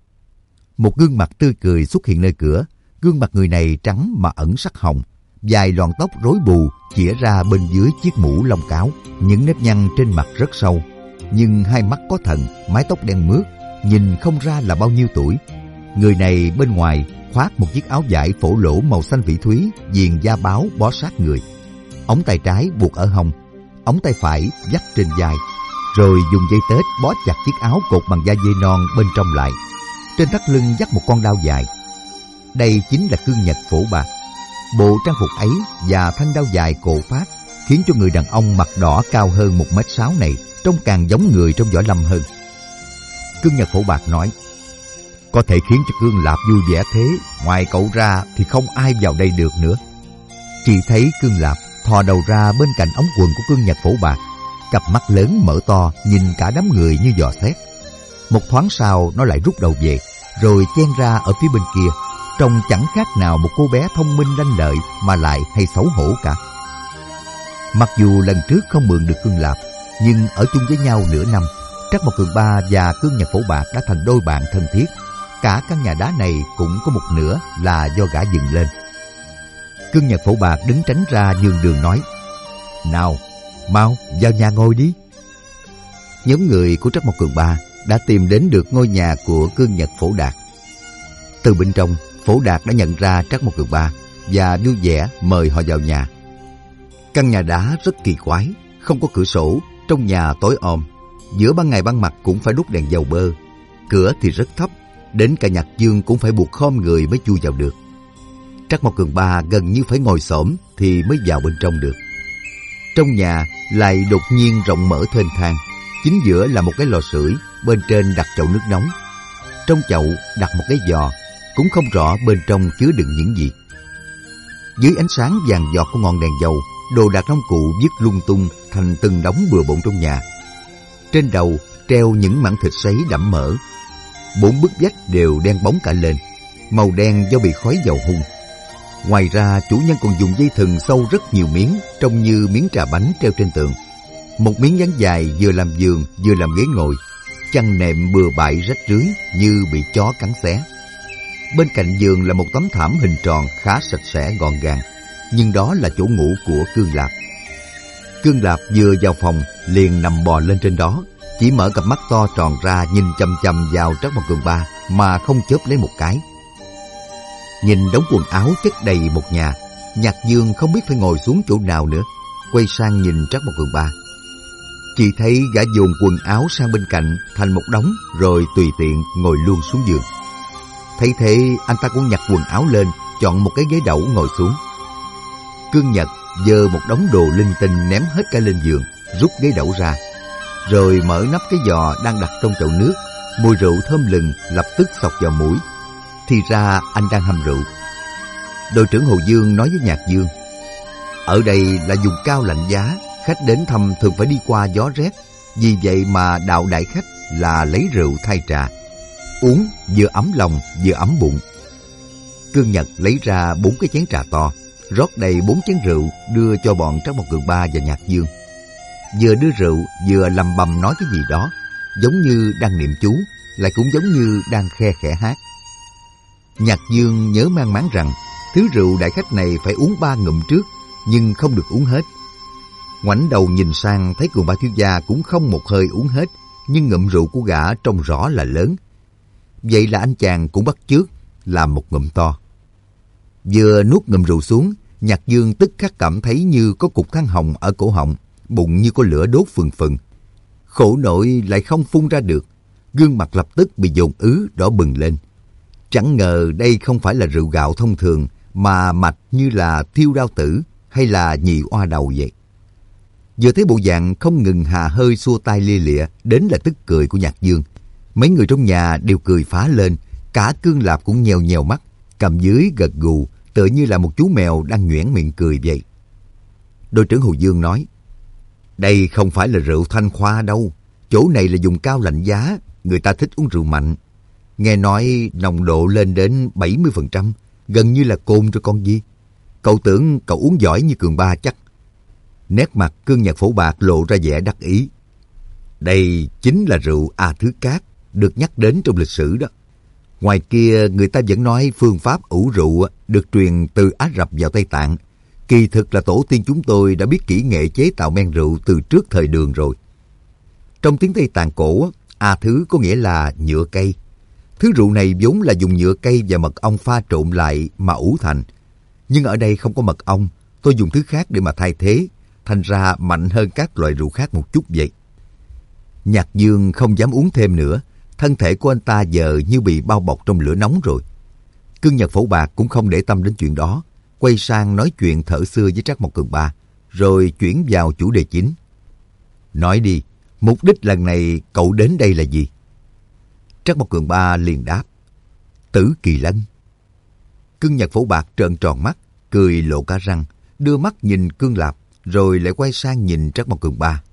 Speaker 1: Một gương mặt tươi cười xuất hiện nơi cửa. Gương mặt người này trắng mà ẩn sắc hồng, dài lọn tóc rối bù chĩa ra bên dưới chiếc mũ lông cáo. Những nếp nhăn trên mặt rất sâu, nhưng hai mắt có thần, mái tóc đen mướt, nhìn không ra là bao nhiêu tuổi. Người này bên ngoài khoác một chiếc áo vải phổ lỗ màu xanh vĩ thúy, viền da báo bó sát người. Ống tay trái buộc ở hông, ống tay phải vắt trên vai, rồi dùng dây tết bó chặt chiếc áo cột bằng da dê non bên trong lại. Trên thắt lưng dắt một con đao dài. Đây chính là Cương Nhật Phổ Bạc. Bộ trang phục ấy và thanh đao dài cổ phát khiến cho người đàn ông mặt đỏ cao hơn 1m6 này trông càng giống người trong võ lâm hơn. Cương Nhật Phổ Bạc nói: "Có thể khiến cho Cương Lạp vui vẻ thế, ngoài cậu ra thì không ai vào đây được nữa." Chỉ thấy Cương Lạp thò đầu ra bên cạnh ống quần của Cương Nhật Phổ Bạc, cặp mắt lớn mở to nhìn cả đám người như dò xét. Một thoáng sau nó lại rút đầu về, rồi chen ra ở phía bên kia, trông chẳng khác nào một cô bé thông minh lanh lợi mà lại hay xấu hổ cả. Mặc dù lần trước không mượn được Cương Lạp, nhưng ở chung với nhau nửa năm, Trắc Mộc Cường Ba và Cương Nhật Phổ Bạc đã thành đôi bạn thân thiết. Cả căn nhà đá này cũng có một nửa là do gã dựng lên. Cương Nhật Phổ Bạc đứng tránh ra nhường đường nói: "Nào, mau vào nhà ngồi đi." Nhóm người của Trắc Mộc Cường Ba đã tìm đến được ngôi nhà của Cương Nhật Phổ Đạt. Từ bên trong, Phổ Đạt đã nhận ra Trắc Mộc Cường Ba và vui vẻ mời họ vào nhà. Căn nhà đá rất kỳ quái, không có cửa sổ, trong nhà tối om, giữa ban ngày ban mặt cũng phải đốt đèn dầu bơ. Cửa thì rất thấp, đến cả Nhạc Dương cũng phải buộc khom người mới chui vào được. Trắc Mộc Cường Ba gần như phải ngồi xổm thì mới vào bên trong được. Trong nhà lại đột nhiên rộng mở thênh thang, chính giữa là một cái lò sưởi, bên trên đặt chậu nước nóng. Trong chậu đặt một cái giò, cũng không rõ bên trong chứa đựng những gì. Dưới ánh sáng vàng giọt của ngọn đèn dầu, đồ đạc nông cụ vứt lung tung thành từng đống bừa bộn trong nhà. Trên đầu treo những mảng thịt sấy đẫm mỡ. 4 bức vách đều đen bóng cả lên, màu đen do bị khói dầu hun. Ngoài ra chủ nhân còn dùng dây thừng sâu rất nhiều miếng, trông như miếng trà bánh treo trên tường. Một miếng dán dài vừa làm giường vừa làm ghế ngồi, chăn nệm bừa bãi rách rưới như bị chó cắn xé. Bên cạnh giường là một tấm thảm hình tròn khá sạch sẽ gọn gàng, nhưng đó là chỗ ngủ của Cương Lạp. Cương Lạp vừa vào phòng liền nằm bò lên trên đó, chỉ mở cặp mắt to tròn ra nhìn chằm chằm vào Trắc Mộc Cường Ba mà không chớp lấy một cái. Nhìn đống quần áo chất đầy một nhà, Nhạc Dương không biết phải ngồi xuống chỗ nào nữa, quay sang nhìn Trắc Mộc Cường Ba. Chỉ thấy gã dồn quần áo sang bên cạnh thành một đống rồi tùy tiện ngồi luôn xuống giường. Thấy thế anh ta cũng nhặt quần áo lên, chọn một cái ghế đẩu ngồi xuống. Cương Nhật giơ một đống đồ linh tinh ném hết cả lên giường, rút ghế đẩu ra, rồi mở nắp cái giò đang đặt trong chậu nước. Mùi rượu thơm lừng lập tức xộc vào mũi. Thì ra anh đang hầm rượu. Đội trưởng Hồ Dương nói với Nhạc Dương: "Ở đây là vùng cao lạnh giá, khách đến thăm thường phải đi qua gió rét, vì vậy mà đạo đại khách là lấy rượu thay trà, uống vừa ấm lòng vừa ấm bụng." Cương Nhật lấy ra 4 cái chén trà to, rót đầy 4 chén rượu đưa cho bọn Trắc Mộc Cường Ba và Nhạc Dương. Vừa đưa rượu vừa lầm bầm nói cái gì đó, giống như đang niệm chú, lại cũng giống như đang khe khẽ hát. Nhạc Dương nhớ mang máng rằng thứ rượu đại khách này phải uống 3 ngụm trước, nhưng không được uống hết. Ngoảnh đầu nhìn sang thấy Cường Ba thiếu gia cũng không một hơi uống hết, nhưng ngụm rượu của gã trông rõ là lớn. Vậy là anh chàng cũng bắt chước làm một ngụm to. Vừa nuốt ngụm rượu xuống, Nhạc Dương tức khắc cảm thấy như có cục than hồng ở cổ họng, bụng như có lửa đốt phừng phừng. Khổ nỗi lại không phun ra được, gương mặt lập tức bị dồn ứ đỏ bừng lên. Chẳng ngờ đây không phải là rượu gạo thông thường, mà mạch như là thiêu đao tử hay là nhị oa đầu vậy. Vừa thấy bộ dạng không ngừng hà hơi xua tay lia lịa đến là tức cười của Nhạc Dương. Mấy người trong nhà đều cười phá lên, cả Cương Lạp cũng nhèo nhèo mắt, cầm dưới gật gù, tựa như là một chú mèo đang nhoẻn miệng cười vậy. Đội trưởng Hồ Dương nói, đây không phải là rượu Thanh Khoa đâu, chỗ này là vùng cao lạnh giá, người ta thích uống rượu mạnh. Nghe nói nồng độ lên đến 70%, gần như là cồn cho con gì. Cậu tưởng cậu uống giỏi như Cường Ba chắc. Nét mặt Cương Nhật Phổ Bạc lộ ra vẻ đắc ý. Đây chính là rượu A Thứ Cát, được nhắc đến trong lịch sử đó. Ngoài kia người ta vẫn nói phương pháp ủ rượu được truyền từ Á Rập vào Tây Tạng. Kỳ thực là tổ tiên chúng tôi đã biết kỹ nghệ chế tạo men rượu từ trước thời Đường rồi. Trong tiếng Tây Tạng cổ, A Thứ có nghĩa là nhựa cây. Thứ rượu này vốn là dùng nhựa cây và mật ong pha trộn lại mà ủ thành. Nhưng ở đây không có mật ong, tôi dùng thứ khác để mà thay thế, thành ra mạnh hơn các loại rượu khác một chút vậy. Nhạc Dương không dám uống thêm nữa, thân thể của anh ta giờ như bị bao bọc trong lửa nóng rồi. Cương Nhật Phổ Bạc cũng không để tâm đến chuyện đó, quay sang nói chuyện thở xưa với Trác Mộc Cường Ba, rồi chuyển vào chủ đề chính. Nói đi, mục đích lần này cậu đến đây là gì? Trác Mộc Cường Ba liền đáp, Tử Kỳ Lân. Cương Nhật Phổ Bạc trợn tròn mắt, cười lộ cả răng, đưa mắt nhìn Cương Lạp, rồi lại quay sang nhìn Trác Mộc Cường Ba.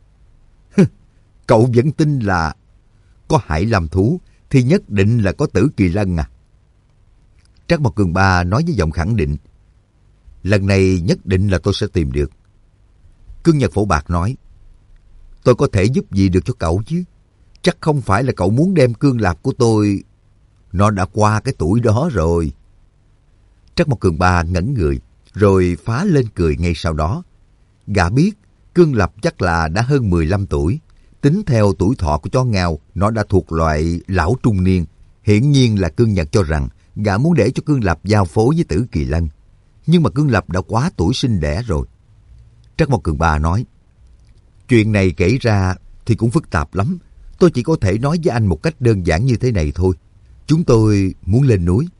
Speaker 1: Cậu vẫn tin là có hải lam thú thì nhất định là có Tử Kỳ Lân à? Trác Mộc Cường Ba nói với giọng khẳng định, lần này nhất định là tôi sẽ tìm được. Cương Nhật Phổ Bạc nói, tôi có thể giúp gì được cho cậu chứ? Chắc không phải là cậu muốn đem Cương Lạp của tôi. Nó đã qua cái tuổi đó rồi. Trác Mộc Cường Ba ngẩn người, rồi phá lên cười ngay sau đó. Gã biết Cương Lạp chắc là đã hơn 15 tuổi. Tính theo tuổi thọ của chó ngao, nó đã thuộc loại lão trung niên. Hiển nhiên là Cương Nhật cho rằng gã muốn để cho Cương Lạp giao phối với Tử Kỳ Lân. Nhưng mà Cương Lạp đã quá tuổi sinh đẻ rồi. Trác Mộc Cường Ba nói, chuyện này kể ra thì cũng phức tạp lắm. Tôi chỉ có thể nói với anh một cách đơn giản như thế này thôi. Chúng tôi muốn lên núi.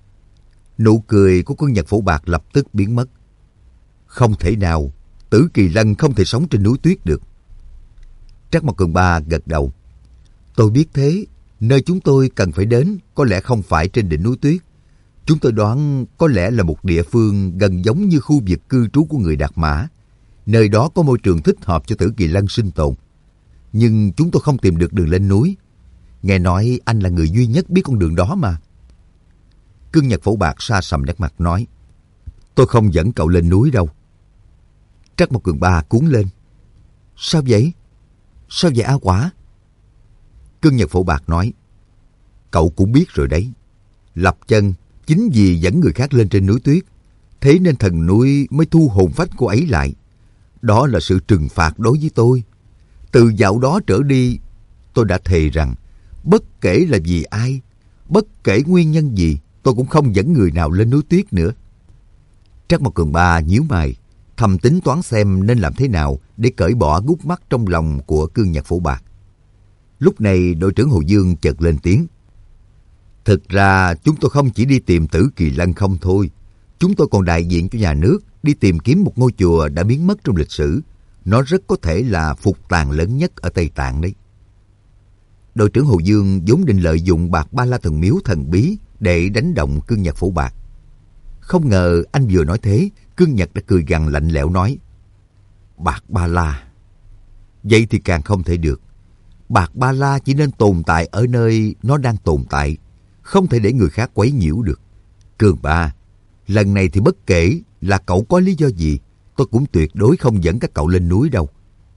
Speaker 1: Nụ cười của Cương Nhật Phổ Bạc lập tức biến mất. Không thể nào, Tử Kỳ Lân không thể sống trên núi tuyết được. Trác Mộc Cường Ba gật đầu. Tôi biết thế, nơi chúng tôi cần phải đến có lẽ không phải trên đỉnh núi tuyết. Chúng tôi đoán có lẽ là một địa phương gần giống như khu vực cư trú của người Đạt Mã. Nơi đó có môi trường thích hợp cho Tử Kỳ Lân sinh tồn. Nhưng chúng tôi không tìm được đường lên núi. Nghe nói anh là người duy nhất biết con đường đó mà. Cương Nhật Phổ Bạc sa sầm nét mặt nói, tôi không dẫn cậu lên núi đâu. Trác Mộc Cường Ba cuống lên. Sao vậy? Sao vậy A Quả? Cương Nhật Phổ Bạc nói, cậu cũng biết rồi đấy. Lập Chân chính vì dẫn người khác lên trên núi tuyết, thế nên thần núi mới thu hồn phách cô ấy lại. Đó là sự trừng phạt đối với tôi. Từ dạo đó trở đi, tôi đã thề rằng bất kể là vì ai, bất kể nguyên nhân gì, tôi cũng không dẫn người nào lên núi tuyết nữa. Trác Mộc Cường Ba nhíu mày, thầm tính toán xem nên làm thế nào để cởi bỏ gút mắt trong lòng của Cương Nhật Phổ Bạc. Lúc này đội trưởng Hồ Dương chợt lên tiếng. Thực ra chúng tôi không chỉ đi tìm Tử Kỳ Lân không thôi. Chúng tôi còn đại diện cho nhà nước đi tìm kiếm một ngôi chùa đã biến mất trong lịch sử. Nó rất có thể là phục tàng lớn nhất ở Tây Tạng đấy. Đội trưởng Hồ Dương vốn định lợi dụng Bạc Ba La Thần Miếu thần bí để đánh động Cương Nhật Phổ Bạc. Không ngờ anh vừa nói thế, Cương Nhật đã cười gằn lạnh lẽo nói, Bạc Ba La. Vậy thì càng không thể được. Bạc Ba La chỉ nên tồn tại ở nơi nó đang tồn tại, không thể để người khác quấy nhiễu được. Cường Ba, lần này thì bất kể là cậu có lý do gì, tôi cũng tuyệt đối không dẫn các cậu lên núi đâu.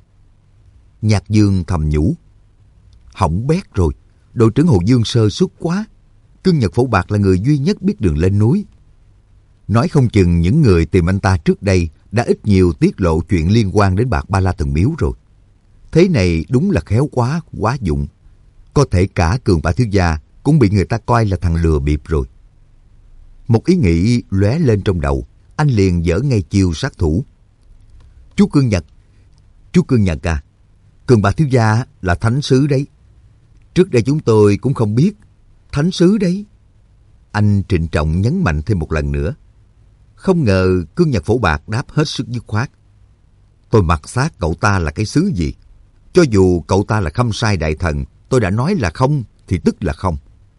Speaker 1: Nhạc Dương thầm nhủ, hỏng bét rồi, đội trưởng Hồ Dương sơ suất quá. Cương Nhật Phổ Bạc là người duy nhất biết đường lên núi. Nói không chừng những người tìm anh ta trước đây đã ít nhiều tiết lộ chuyện liên quan đến Bạc Ba La Thần Miếu rồi. Thế này đúng là khéo quá, quá dụng. Có thể cả Cường Ba thiếu gia cũng bị người ta coi là thằng lừa bịp rồi. Một ý nghĩ lóe lên trong đầu, anh liền giở ngay chiêu sát thủ. Chú Cương Nhật à, Cường Ba thiếu gia là thánh sứ đấy. Trước đây chúng tôi cũng không biết. Thánh sứ đấy. Anh trịnh trọng nhấn mạnh thêm một lần nữa. Không ngờ Cương Nhật Phổ Bạc đáp hết sức dứt khoát. Tôi mặc xác cậu ta là cái xứ gì? Cho dù cậu ta là Khâm Sai đại thần, tôi đã nói là không thì tức là không.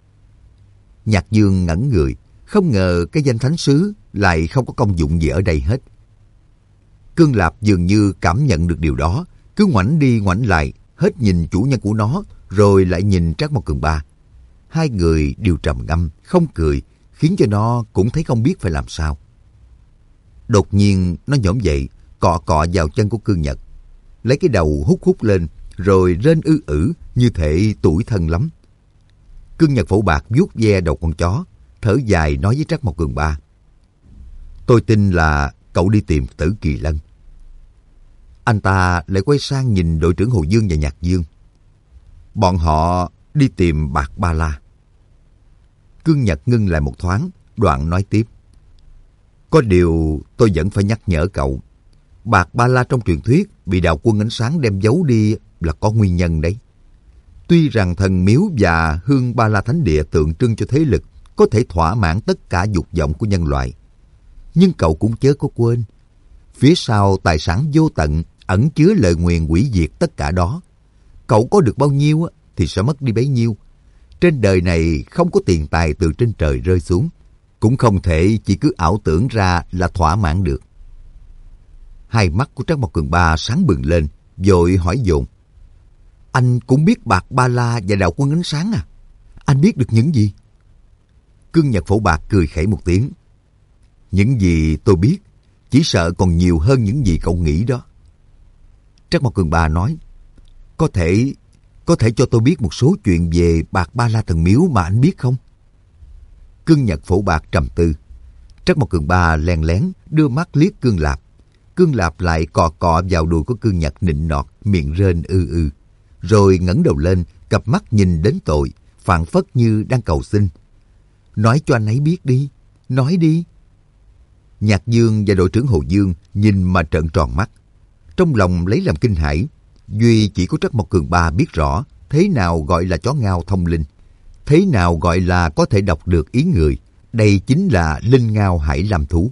Speaker 1: Nhạc Dương ngẩn người, không ngờ cái danh thánh sứ lại không có công dụng gì ở đây hết. Cương Lạp dường như cảm nhận được điều đó, cứ ngoảnh đi ngoảnh lại, hết nhìn chủ nhân của nó, rồi lại nhìn Trác Mộc Cường Ba. Hai người đều trầm ngâm, không cười, khiến cho nó cũng thấy không biết phải làm sao. Đột nhiên nó nhổm dậy, cọ cọ vào chân của Cương Nhật, lấy cái đầu hút hút lên, rồi rên như thể tủi thân lắm. Cương Nhật Phổ Bạc vuốt ve đầu con chó, thở dài nói với Trác Mộc Cường Ba. Tôi tin là cậu đi tìm Tử Kỳ Lân. Anh ta lại quay sang nhìn đội trưởng Hồ Dương và Nhạc Dương. Bọn họ đi tìm Bạc Ba La. Cương Nhật ngưng lại một thoáng, đoạn nói tiếp. Có điều tôi vẫn phải nhắc nhở cậu. Bạc Ba La trong truyền thuyết bị Đạo Quân Ánh Sáng đem giấu đi là có nguyên nhân đấy. Tuy rằng thần miếu và hương Ba La Thánh Địa tượng trưng cho thế lực có thể thỏa mãn tất cả dục vọng của nhân loại, nhưng cậu cũng chớ có quên, phía sau tài sản vô tận ẩn chứa lời nguyền hủy diệt tất cả đó. Cậu có được bao nhiêu thì sẽ mất đi bấy nhiêu. Trên đời này không có tiền tài từ trên trời rơi xuống, cũng không thể chỉ cứ ảo tưởng ra là thỏa mãn được. Hai mắt của Trác Mộc Cường Ba sáng bừng lên, vội hỏi dồn. Anh cũng biết Bạc Ba La và Đạo Quân Ánh Sáng à? Anh biết được những gì? Cương Nhật Phổ Bạc cười khẩy một tiếng. Những gì tôi biết, chỉ sợ còn nhiều hơn những gì cậu nghĩ đó. Trác Mộc Cường Ba nói, có thể cho tôi biết một số chuyện về Bạc Ba La Thần Miếu mà anh biết không? Cương Nhật Phổ Bạc trầm tư. Trác Mộc Cường Ba len lén đưa mắt liếc Cương Lạp. Cương Lạp lại cọ cọ vào đùi của Cương Nhật nịnh nọt, miệng rên rồi ngẩng đầu lên, cặp mắt nhìn đến tội, phảng phất như đang cầu xin. Nói cho anh ấy biết đi, nói đi. Nhạc Dương và đội trưởng Hồ Dương nhìn mà trợn tròn mắt, trong lòng lấy làm kinh hãi. Duy chỉ có Trác Mộc Cường Ba biết rõ thế nào gọi là chó ngao thông linh, thế nào gọi là có thể đọc được ý người. Đây chính là linh ngao hải lam thú.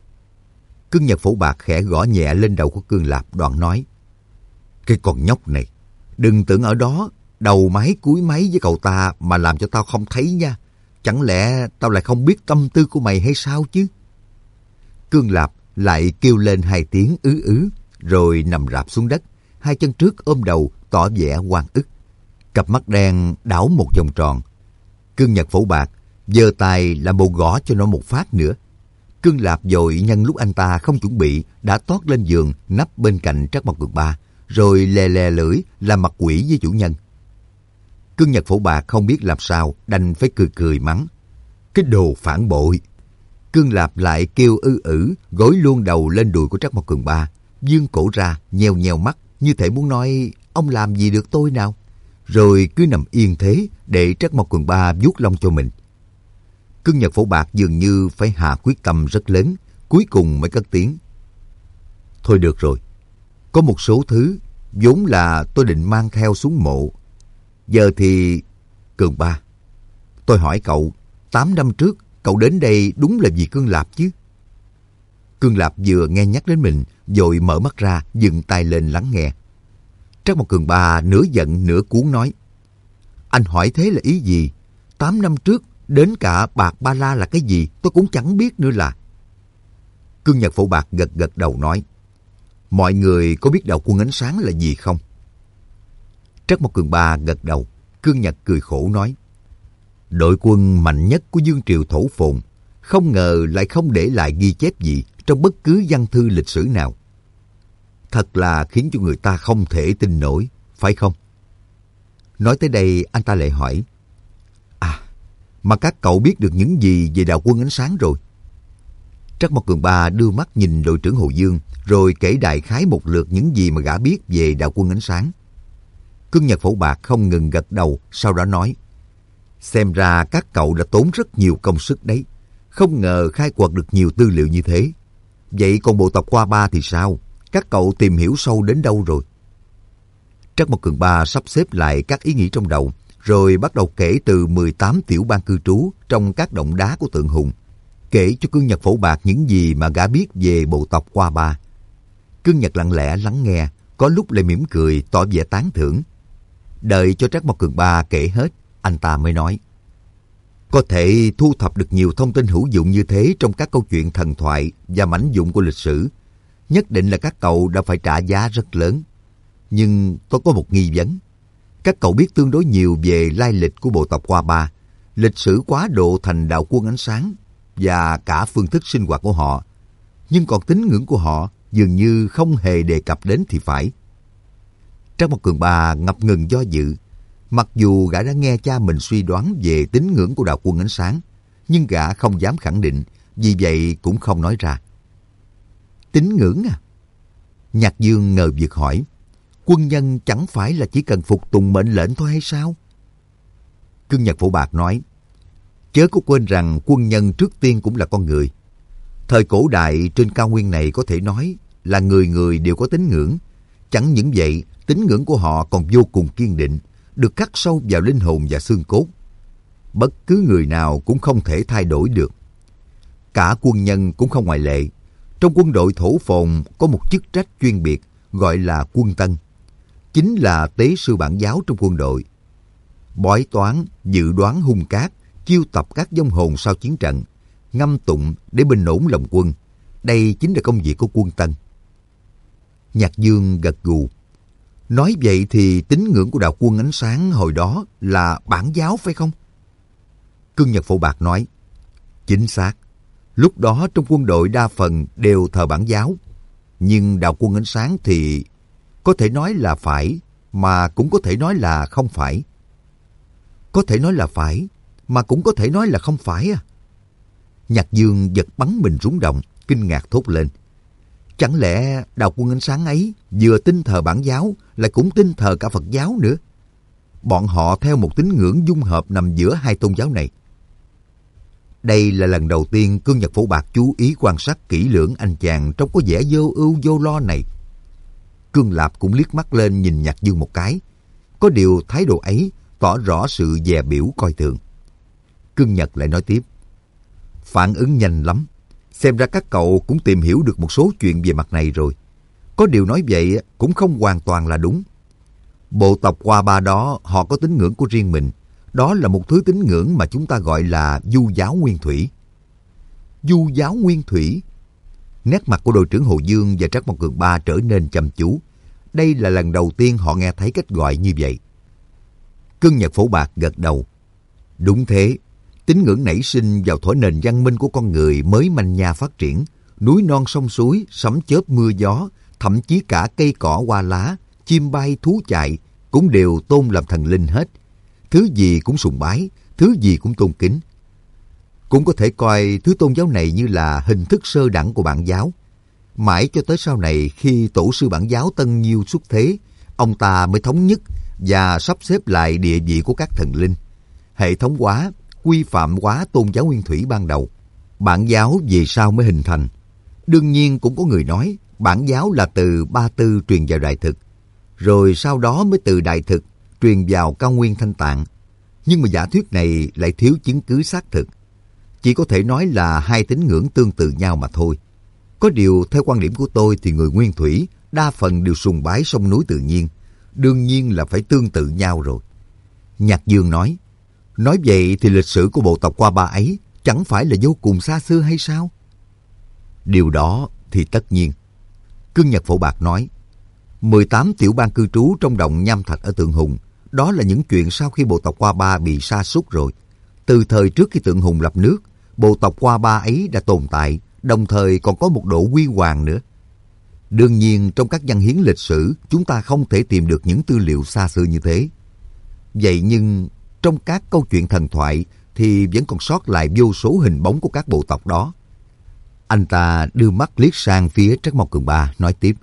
Speaker 1: Cương Nhật Phổ Bạc khẽ gõ nhẹ lên đầu của Cương Lạp, đoạn nói. Cái con nhóc này, đừng tưởng ở đó đầu máy cuối máy với cậu ta mà làm cho tao không thấy nha. Chẳng lẽ tao lại không biết tâm tư của mày hay sao chứ? Cương Lạp lại kêu lên hai tiếng rồi nằm rạp xuống đất, hai chân trước ôm đầu tỏ vẻ oan ức. Cặp mắt đen đảo một vòng tròn. Cương Nhật Phổ Bạc giơ tay làm bộ gõ cho nó một phát nữa. Cương Lạp vội nhân lúc anh ta không chuẩn bị đã tót lên giường nắp bên cạnh Trác Mộc Cường Ba, rồi lè lè lưỡi làm mặt quỷ với chủ nhân. Cương Nhật Phổ Bạc không biết làm sao, đành phải cười mắng. Cái đồ phản bội! Cương Lạp lại kêu gối luôn đầu lên đùi của Trác Mộc Cường Ba, vươn cổ ra, nheo nheo mắt, như thể muốn nói, ông làm gì được tôi nào? Rồi cứ nằm yên thế, để Trác Mộc Cường Ba vuốt lông cho mình. Cương Nhật Phổ Bạc dường như phải hạ quyết tâm rất lớn, cuối cùng mới cất tiếng. Thôi được rồi, có một số thứ vốn là tôi định mang theo xuống mộ. Giờ thì... Cường Ba, tôi hỏi cậu, 8 năm trước cậu đến đây đúng là vì Cương Lạp chứ? Cương Lạp vừa nghe nhắc đến mình, vội mở mắt ra, dừng tay lên lắng nghe. Trác Mộc Cường Ba nửa giận nửa cuốn nói. Anh hỏi thế là ý gì? 8 năm trước, đến cả Bạc Ba La là cái gì tôi cũng chẳng biết nữa là. Cương Nhật Phổ Bạc gật đầu nói. Mọi người có biết Đạo Quân Ánh Sáng là gì không? Trác Mộc Cường Ba gật đầu. Cương Nhật cười khổ nói. Đội quân mạnh nhất của Dương Triều Thổ Phồn, không ngờ lại không để lại ghi chép gì trong bất cứ văn thư lịch sử nào. Thật là khiến cho người ta không thể tin nổi, phải không? Nói tới đây, anh ta lại hỏi. À, mà các cậu biết được những gì về Đạo Quân Ánh Sáng rồi? Trác Mộc Cường Ba đưa mắt nhìn đội trưởng Hồ Dương, rồi kể đại khái một lượt những gì mà gã biết về Đạo Quân Ánh Sáng. Cương Nhật Phổ Bạc không ngừng gật đầu, sau đó nói. Xem ra các cậu đã tốn rất nhiều công sức đấy. Không ngờ khai quật được nhiều tư liệu như thế. Vậy còn bộ tộc Qua Ba thì sao? Các cậu tìm hiểu sâu đến đâu rồi? Trắc Mộc Cường Ba sắp xếp lại các ý nghĩ trong đầu, rồi bắt đầu kể từ 18 tiểu bang cư trú trong các động đá của Tượng Hùng, kể cho Cương Nhật phổ bạc những gì mà gã biết về bộ tộc Qua Ba. Cương Nhật lặng lẽ lắng nghe, có lúc lại mỉm cười tỏ vẻ tán thưởng. Đợi cho Trắc Mộc Cường Ba kể hết, anh ta mới nói: có thể thu thập được nhiều thông tin hữu dụng như thế trong các câu chuyện thần thoại và mảnh vụn của lịch sử, nhất định là các cậu đã phải trả giá rất lớn. Nhưng tôi có một nghi vấn. Các cậu biết tương đối nhiều về lai lịch của bộ tộc Qua Ba, lịch sử quá độ thành đạo quân ánh sáng và cả phương thức sinh hoạt của họ. Nhưng còn tín ngưỡng của họ dường như không hề đề cập đến thì phải. Trắc Mộc Cường Ba ngập ngừng do dự. Mặc dù gã đã nghe cha mình suy đoán về tín ngưỡng của đạo quân ánh sáng, nhưng gã không dám khẳng định, vì vậy cũng không nói ra. Tín ngưỡng à? Nhạc Dương ngờ vực hỏi. Quân nhân chẳng phải là chỉ cần phục tùng mệnh lệnh thôi hay sao? Cương Nhật phổ bạc nói: chớ có quên rằng quân nhân trước tiên cũng là con người. Thời cổ đại trên cao nguyên này có thể nói là người người đều có tín ngưỡng. Chẳng những vậy, tín ngưỡng của họ còn vô cùng kiên định, được khắc sâu vào linh hồn và xương cốt. Bất cứ người nào cũng không thể thay đổi được. Cả quân nhân cũng không ngoại lệ. Trong quân đội thổ phồn có một chức trách chuyên biệt gọi là quân tân, chính là tế sư bản giáo trong quân đội. Bói toán, dự đoán hung cát, chiêu tập các vong hồn sau chiến trận, ngâm tụng để bình ổn lòng quân. Đây chính là công việc của quân tân. Nhạc Dương gật gù. Nói vậy thì tín ngưỡng của đạo quân ánh sáng hồi đó là bản giáo phải không? Cương Nhật phổ bạc nói: chính xác. Lúc đó trong quân đội đa phần đều thờ bản giáo. Nhưng đạo quân ánh sáng thì có thể nói là phải, mà cũng có thể nói là không phải. Có thể nói là phải, mà cũng có thể nói là không phải à? Nhạc Dương giật bắn mình rúng động, kinh ngạc thốt lên. Chẳng lẽ đạo quân ánh sáng ấy vừa tin thờ bản giáo lại cũng tin thờ cả Phật giáo nữa? Bọn họ theo một tín ngưỡng dung hợp nằm giữa hai tôn giáo này. Đây là lần đầu tiên Cương Nhật phổ bạc chú ý quan sát kỹ lưỡng anh chàng trông có vẻ vô ưu vô lo này. Cương Lạp cũng liếc mắt lên nhìn Nhạc Dương một cái. Có điều thái độ ấy tỏ rõ sự dè bỉu coi thường. Cương Nhật lại nói tiếp: phản ứng nhanh lắm. Xem ra các cậu cũng tìm hiểu được một số chuyện về mặt này rồi. Có điều nói vậy cũng không hoàn toàn là đúng. Bộ tộc Qua Ba đó họ có tín ngưỡng của riêng mình. Đó là một thứ tín ngưỡng mà chúng ta gọi là du giáo nguyên thủy. Du giáo nguyên thủy? Nét mặt của đội trưởng Hồ Dương và Trắc Mộc Cường Ba trở nên chăm chú. Đây là lần đầu tiên họ nghe thấy cách gọi như vậy. Cương Nhật phổ bạc gật đầu. Đúng thế. Tín ngưỡng nảy sinh vào thuở nền văn minh của con người mới manh nha phát triển. Núi non sông suối, sấm chớp mưa gió, thậm chí cả cây cỏ hoa lá, chim bay thú chạy cũng đều tôn làm thần linh hết. Thứ gì cũng sùng bái, thứ gì cũng tôn kính. Cũng có thể coi thứ tôn giáo này như là hình thức sơ đẳng của bản giáo. Mãi cho tới sau này khi tổ sư bản giáo Tân Nhiêu xuất thế, ông ta mới thống nhất và sắp xếp lại địa vị của các thần linh, hệ thống hóa, quy phạm hóa tôn giáo nguyên thủy ban đầu. Bản giáo về sau mới hình thành. Đương nhiên cũng có người nói bản giáo là từ Ba Tư truyền vào Đại Thực, rồi sau đó mới từ Đại Thực truyền vào Cao Nguyên Thanh Tạng. Nhưng mà giả thuyết này lại thiếu chứng cứ xác thực. Chỉ có thể nói là hai tín ngưỡng tương tự nhau mà thôi. Có điều theo quan điểm của tôi thì người nguyên thủy đa phần đều sùng bái sông núi tự nhiên. Đương nhiên là phải tương tự nhau rồi. Nhạc Dương nói vậy thì lịch sử của bộ tộc Qua Ba ấy chẳng phải là vô cùng xa xưa hay sao? Điều đó thì tất nhiên. Cương Nhật phổ bạc nói: 18 tiểu bang cư trú trong động nham thạch ở Tượng Hùng, đó là những chuyện sau khi bộ tộc Qua Ba bị sa sút rồi. Từ thời trước khi Tượng Hùng lập nước, bộ tộc Qua Ba ấy đã tồn tại, đồng thời còn có một độ huy hoàng nữa. Đương nhiên trong các văn hiến lịch sử chúng ta không thể tìm được những tư liệu xa xưa như thế. Vậy nhưng trong các câu chuyện thần thoại thì vẫn còn sót lại vô số hình bóng của các bộ tộc đó. Anh ta đưa mắt liếc sang phía Trắc Mộc Cường Ba, nói tiếp: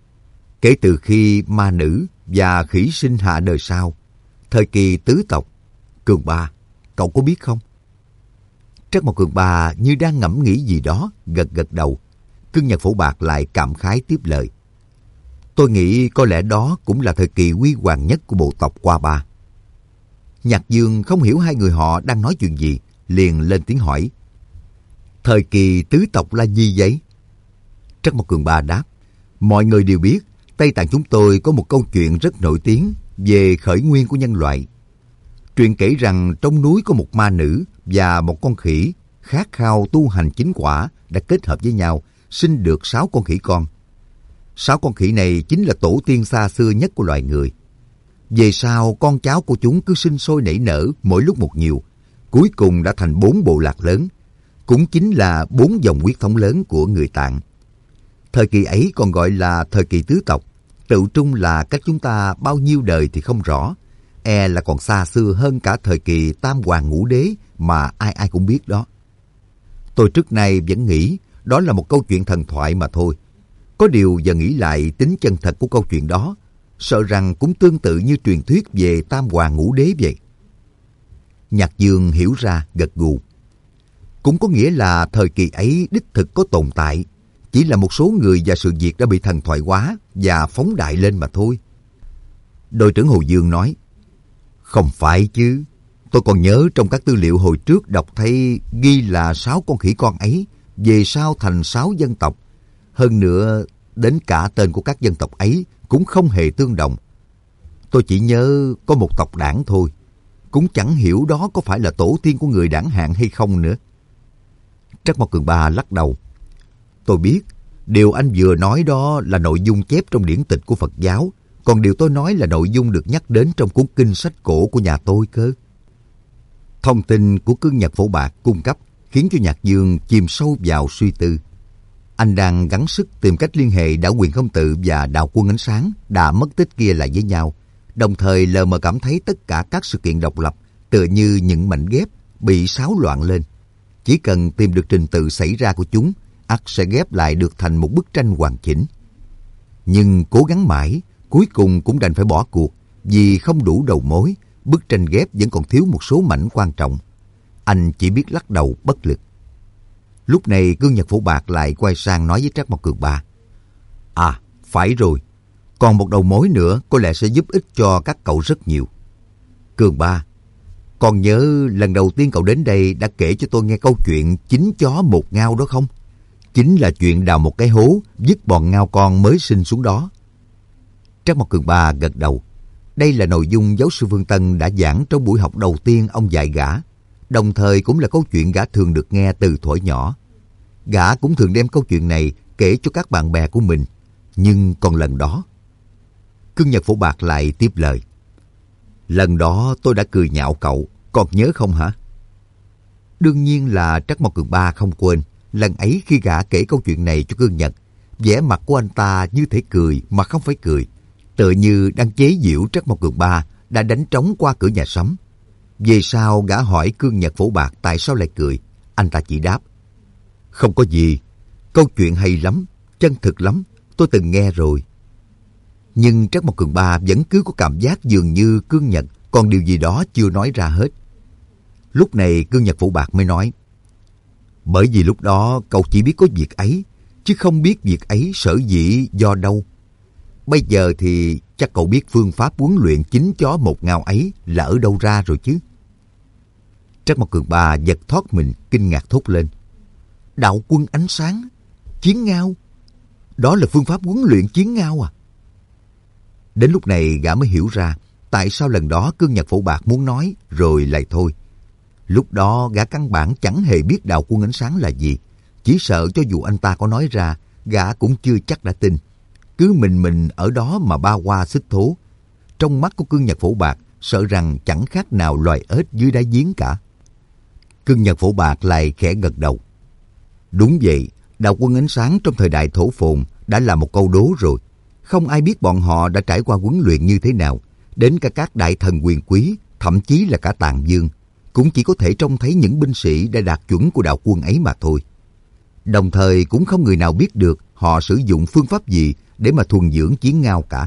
Speaker 1: kể từ khi ma nữ và khỉ sinh hạ đời sau, thời kỳ tứ tộc, Cường Ba, cậu có biết không? Trắc Mộc Cường Ba như đang ngẫm nghĩ gì đó, gật gật đầu. Cương Nhật phổ bạc lại cảm khái tiếp lời: Tôi nghĩ có lẽ đó cũng là thời kỳ huy hoàng nhất của bộ tộc Qua Ba. Nhạc Dương không hiểu hai người họ đang nói chuyện gì, liền lên tiếng hỏi. Thời kỳ tứ tộc là gì vậy? Trắc Mộc Cường Ba đáp. Mọi người đều biết, Tây Tạng chúng tôi có một câu chuyện rất nổi tiếng về khởi nguyên của nhân loại. Truyện kể rằng trong núi có một ma nữ và một con khỉ khát khao tu hành chính quả đã kết hợp với nhau, sinh được 6 con khỉ con. 6 con khỉ này chính là tổ tiên xa xưa nhất của loài người. Về sau, con cháu của chúng cứ sinh sôi nảy nở mỗi lúc một nhiều, cuối cùng đã thành 4 bộ lạc lớn, cũng chính là 4 dòng huyết thống lớn của người Tạng. Thời kỳ ấy còn gọi là thời kỳ tứ tộc, tự trung là cách chúng ta bao nhiêu đời thì không rõ, e là còn xa xưa hơn cả thời kỳ tam hoàng ngũ đế mà ai ai cũng biết đó. Tôi trước nay vẫn nghĩ đó là một câu chuyện thần thoại mà thôi. Có điều giờ nghĩ lại tính chân thật của câu chuyện đó, sợ rằng cũng tương tự như truyền thuyết về tam hoàng ngũ đế vậy. Nhạc Dương hiểu ra, gật gù. Cũng có nghĩa là thời kỳ ấy đích thực có tồn tại, chỉ là một số người và sự việc đã bị thần thoại hóa và phóng đại lên mà thôi. Đội trưởng Hồ Dương nói, không phải chứ, tôi còn nhớ trong các tư liệu hồi trước đọc thấy ghi là 6 con khỉ con ấy về sau thành 6 dân tộc. Hơn nữa, đến cả tên của các dân tộc ấy cũng không hề tương đồng. Tôi chỉ nhớ có một tộc Đảng thôi, cũng chẳng hiểu đó có phải là tổ tiên của người Đảng Hạng hay không nữa. Trắc Mộc Cường Ba lắc đầu. Tôi biết, điều anh vừa nói đó là nội dung chép trong điển tịch của Phật giáo, còn điều tôi nói là nội dung được nhắc đến trong cuốn kinh sách cổ của nhà tôi cơ. Thông tin của Cương Nhật Phổ Bạc cung cấp khiến cho Nhạc Dương chìm sâu vào suy tư. Anh đang gắng sức tìm cách liên hệ Đạo Quyền Không Tự và Đạo Quân Ánh Sáng đã mất tích kia lại với nhau, đồng thời lờ mờ cảm thấy tất cả các sự kiện độc lập tựa như những mảnh ghép bị xáo loạn lên. Chỉ cần tìm được trình tự xảy ra của chúng, ắt sẽ ghép lại được thành một bức tranh hoàn chỉnh. Nhưng cố gắng mãi, cuối cùng cũng đành phải bỏ cuộc, vì không đủ đầu mối, bức tranh ghép vẫn còn thiếu một số mảnh quan trọng. Anh chỉ biết lắc đầu bất lực. Lúc này Cương Nhật Phổ Bạc lại quay sang nói với Trắc Mộc Cường Ba. À, phải rồi, còn một đầu mối nữa có lẽ sẽ giúp ích cho các cậu rất nhiều. Cường Ba, còn nhớ lần đầu tiên cậu đến đây đã kể cho tôi nghe câu chuyện 9 chó 1 ngao đó không? Chính là chuyện đào một cái hố, vứt bọn ngao con mới sinh xuống đó. Trắc Mộc Cường Ba gật đầu. Đây là nội dung giáo sư Phương Tân đã giảng trong buổi học đầu tiên ông dạy gã, đồng thời cũng là câu chuyện gã thường được nghe từ thuở nhỏ. Gã cũng thường đem câu chuyện này kể cho các bạn bè của mình. Nhưng còn lần đó... Cương Nhật Phổ Bạc lại tiếp lời. Lần đó tôi đã cười nhạo cậu, còn nhớ không hả? Đương nhiên là Trắc Mộc Cường Ba không quên. Lần ấy khi gã kể câu chuyện này cho Cương Nhật, vẻ mặt của anh ta như thể cười mà không phải cười, tựa như đang chế giễu Trắc Mộc Cường Ba đã đánh trống qua cửa nhà sắm. Về sau gã hỏi Cương Nhật Phổ Bạc tại sao lại cười, anh ta chỉ đáp: không có gì, câu chuyện hay lắm, chân thực lắm, tôi từng nghe rồi. Nhưng Trắc Mộc Cường Ba vẫn cứ có cảm giác dường như Cương Nhật còn điều gì đó chưa nói ra hết. Lúc này Cương Nhật Phổ Bạc mới nói: bởi vì lúc đó cậu chỉ biết có việc ấy, chứ không biết việc ấy sở dĩ do đâu. Bây giờ thì chắc cậu biết phương pháp huấn luyện 9 chó 1 ngao ấy là ở đâu ra rồi chứ. Trắc Mộc Cường Ba giật thoát mình, kinh ngạc thốt lên: Đạo Quân Ánh Sáng, chiến ngao, đó là phương pháp huấn luyện chiến ngao à? Đến lúc này gã mới hiểu ra tại sao lần đó Cương Nhật Phổ Bạc muốn nói rồi lại thôi. Lúc đó gã căn bản chẳng hề biết Đạo Quân Ánh Sáng là gì, chỉ sợ cho dù anh ta có nói ra, gã cũng chưa chắc đã tin. Cứ mình ở đó mà ba hoa xích thố. Trong mắt của Cương Nhật Phổ Bạc sợ rằng chẳng khác nào loài ếch dưới đáy giếng cả. Cương Nhật Phổ Bạc lại khẽ gật đầu. Đúng vậy, Đạo Quân Ánh Sáng trong thời đại thổ phồn đã là một câu đố rồi. Không ai biết bọn họ đã trải qua huấn luyện như thế nào. Đến cả các đại thần quyền quý, thậm chí là cả Tàng Vương, cũng chỉ có thể trông thấy những binh sĩ đã đạt chuẩn của đạo quân ấy mà thôi. Đồng thời cũng không người nào biết được họ sử dụng phương pháp gì để mà thuần dưỡng chiến ngao cả.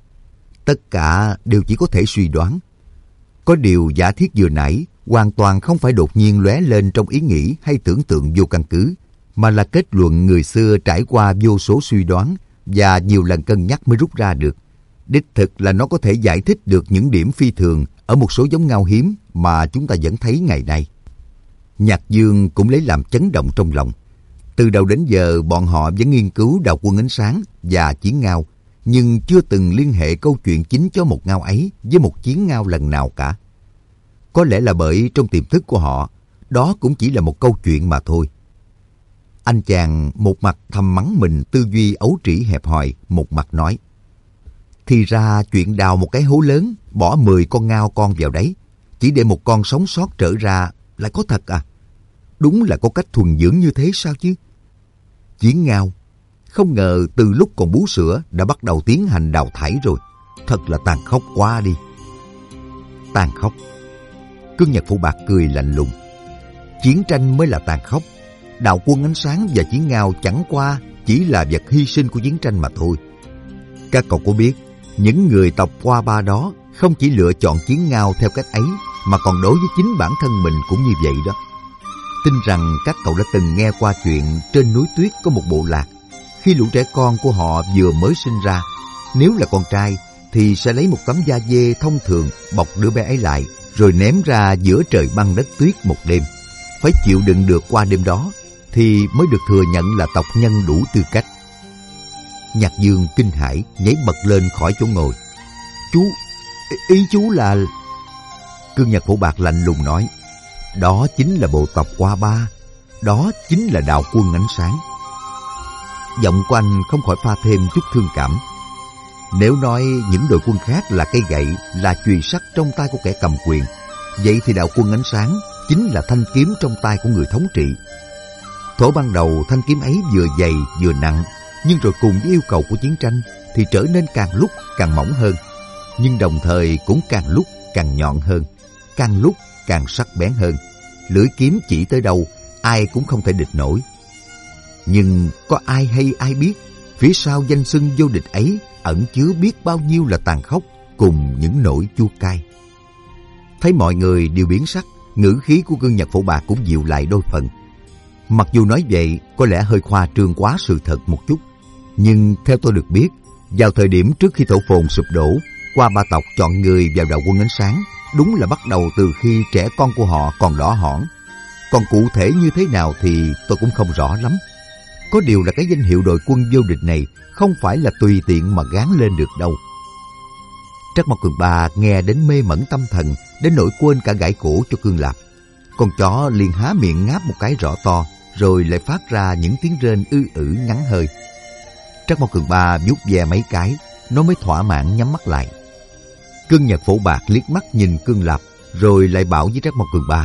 Speaker 1: Tất cả đều chỉ có thể suy đoán. Có điều giả thiết vừa nãy hoàn toàn không phải đột nhiên lóe lên trong ý nghĩ hay tưởng tượng vô căn cứ, mà là kết luận người xưa trải qua vô số suy đoán và nhiều lần cân nhắc mới rút ra được. Đích thực là nó có thể giải thích được những điểm phi thường ở một số giống ngao hiếm mà chúng ta vẫn thấy ngày nay. Nhạc Dương cũng lấy làm chấn động trong lòng. Từ đầu đến giờ bọn họ vẫn nghiên cứu Đào Quân Ánh Sáng và Chiến Ngao, nhưng chưa từng liên hệ câu chuyện chính chó một ngao ấy với một chiến ngao lần nào cả. Có lẽ là bởi trong tiềm thức của họ, đó cũng chỉ là một câu chuyện mà thôi. Anh chàng một mặt thầm mắng mình tư duy ấu trĩ hẹp hòi, một mặt nói: thì ra chuyện đào một cái hố lớn, bỏ 10 con ngao con vào đấy, chỉ để một con sống sót trở ra lại có thật à? Đúng là có cách thuần dưỡng như thế sao chứ? Chiến ngao, không ngờ từ lúc còn bú sữa đã bắt đầu tiến hành đào thải rồi. Thật là tàn khốc quá đi. Tàn khốc? Cương Nhật Phổ Bạc cười lạnh lùng. Chiến tranh mới là tàn khốc. Đào Quân Ánh Sáng và Chiến Ngao chẳng qua chỉ là vật hy sinh của chiến tranh mà thôi. Các cậu có biết, những người tộc Qua Ba đó không chỉ lựa chọn Chiến Ngao theo cách ấy, mà còn đối với chính bản thân mình cũng như vậy đó. Tin rằng các cậu đã từng nghe qua chuyện trên núi tuyết có một bộ lạc. Khi lũ trẻ con của họ vừa mới sinh ra, nếu là con trai thì sẽ lấy một tấm da dê thông thường bọc đứa bé ấy lại, rồi ném ra giữa trời băng đất tuyết một đêm. Phải chịu đựng được qua đêm đó thì mới được thừa nhận là tộc nhân đủ tư cách. Nhạc Dương kinh hãi nhảy bật lên khỏi chỗ ngồi. Ý chú là... Cương Nhật Phổ Bạc lạnh lùng nói: đó chính là bộ tộc Qua Ba, đó chính là Đào Quân Ánh Sáng. Giọng của anh không khỏi pha thêm chút thương cảm. Nếu nói những đội quân khác là cây gậy, là chùy sắt trong tay của kẻ cầm quyền, vậy thì Đào Quân Ánh Sáng chính là thanh kiếm trong tay của người thống trị. Thuở ban đầu thanh kiếm ấy vừa dày vừa nặng, nhưng rồi cùng với yêu cầu của chiến tranh thì trở nên càng lúc càng mỏng hơn, nhưng đồng thời cũng càng lúc càng nhọn hơn, càng lúc càng sắc bén hơn. Lưỡi kiếm chỉ tới đâu, ai cũng không thể địch nổi. Nhưng có ai hay ai biết, phía sau danh xưng vô địch ấy ẩn chứa biết bao nhiêu là tàn khốc cùng những nỗi chua cay. Thấy mọi người đều biến sắc, ngữ khí của Cương Nhật Phổ Bạc cũng dịu lại đôi phần. Mặc dù nói vậy có lẽ hơi khoa trương quá sự thật một chút, nhưng theo tôi được biết, vào thời điểm trước khi thổ phồn sụp đổ, Qua Ba tộc chọn người vào Đào Quân Ánh Sáng đúng là bắt đầu từ khi trẻ con của họ còn đỏ hỏn. Còn cụ thể như thế nào thì tôi cũng không rõ lắm. Có điều là cái danh hiệu đội quân vô địch này không phải là tùy tiện mà gán lên được đâu. Trắc Mộc Cường Ba nghe đến mê mẩn tâm thần, đến nỗi quên cả gãi cổ cho Cương Lạp. Con chó liền há miệng ngáp một cái rõ to, rồi lại phát ra những tiếng rên ư ử ngắn hơi. Trắc Mộc Cường Ba vuốt ve mấy cái, nó mới thỏa mãn nhắm mắt lại. Cương Nhật Phổ Bạc liếc mắt nhìn Cương Lạp, rồi lại bảo với Trắc Mộc Cường Ba: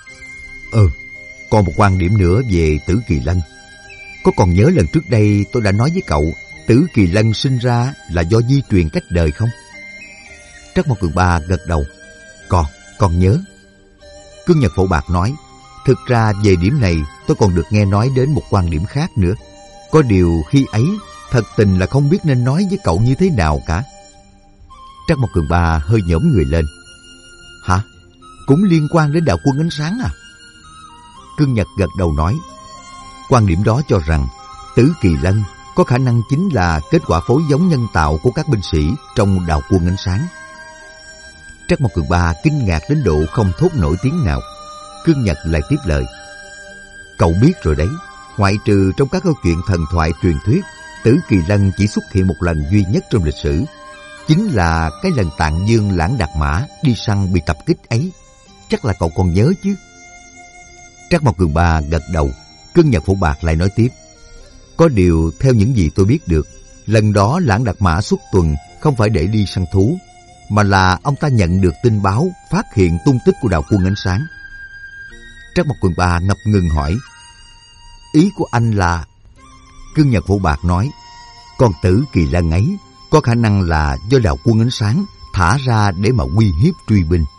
Speaker 1: còn một quan điểm nữa về Tử Kỳ Lân. Có còn nhớ lần trước đây tôi đã nói với cậu Tử Kỳ Lân sinh ra là do di truyền cách đời không? Trắc Mộc Cường Ba gật đầu: Còn nhớ. Cương Nhật Phổ Bạc nói: thực ra về điểm này tôi còn được nghe nói đến một quan điểm khác nữa. Có điều khi ấy thật tình là không biết nên nói với cậu như thế nào cả. Trắc Mộc Cường Ba hơi nhổm người lên: hả? Cũng liên quan đến Đào Quân Ánh Sáng à? Cương Nhật gật đầu nói: quan điểm đó cho rằng Tử Kỳ Lân có khả năng chính là kết quả phối giống nhân tạo của các binh sĩ trong Đào Quân Ánh Sáng. Trắc Mộc Cường Ba kinh ngạc đến độ không thốt nổi tiếng nào. Cương Nhật lại tiếp lời: cậu biết rồi đấy, ngoại trừ trong các câu chuyện thần thoại truyền thuyết, Tử Kỳ Lân chỉ xuất hiện một lần duy nhất trong lịch sử, chính là cái lần Tạng Dương Lãng Đạt Mã đi săn bị tập kích ấy. Chắc là cậu còn nhớ chứ? Trắc Mộc Cường Ba gật đầu. Cương Nhật Phổ Bạc lại nói tiếp: có điều theo những gì tôi biết được, lần đó Lãng Đạt Mã xuất tuần không phải để đi săn thú, mà là ông ta nhận được tin báo phát hiện tung tích của Đào Quân Ánh Sáng. Trắc Mộc Cường Ba ngập ngừng hỏi: ý của anh là? Cương Nhật Phổ Bạc nói: con Tử Kỳ Lân ấy có khả năng là do Đào Quân Ánh Sáng thả ra để mà uy hiếp truy binh.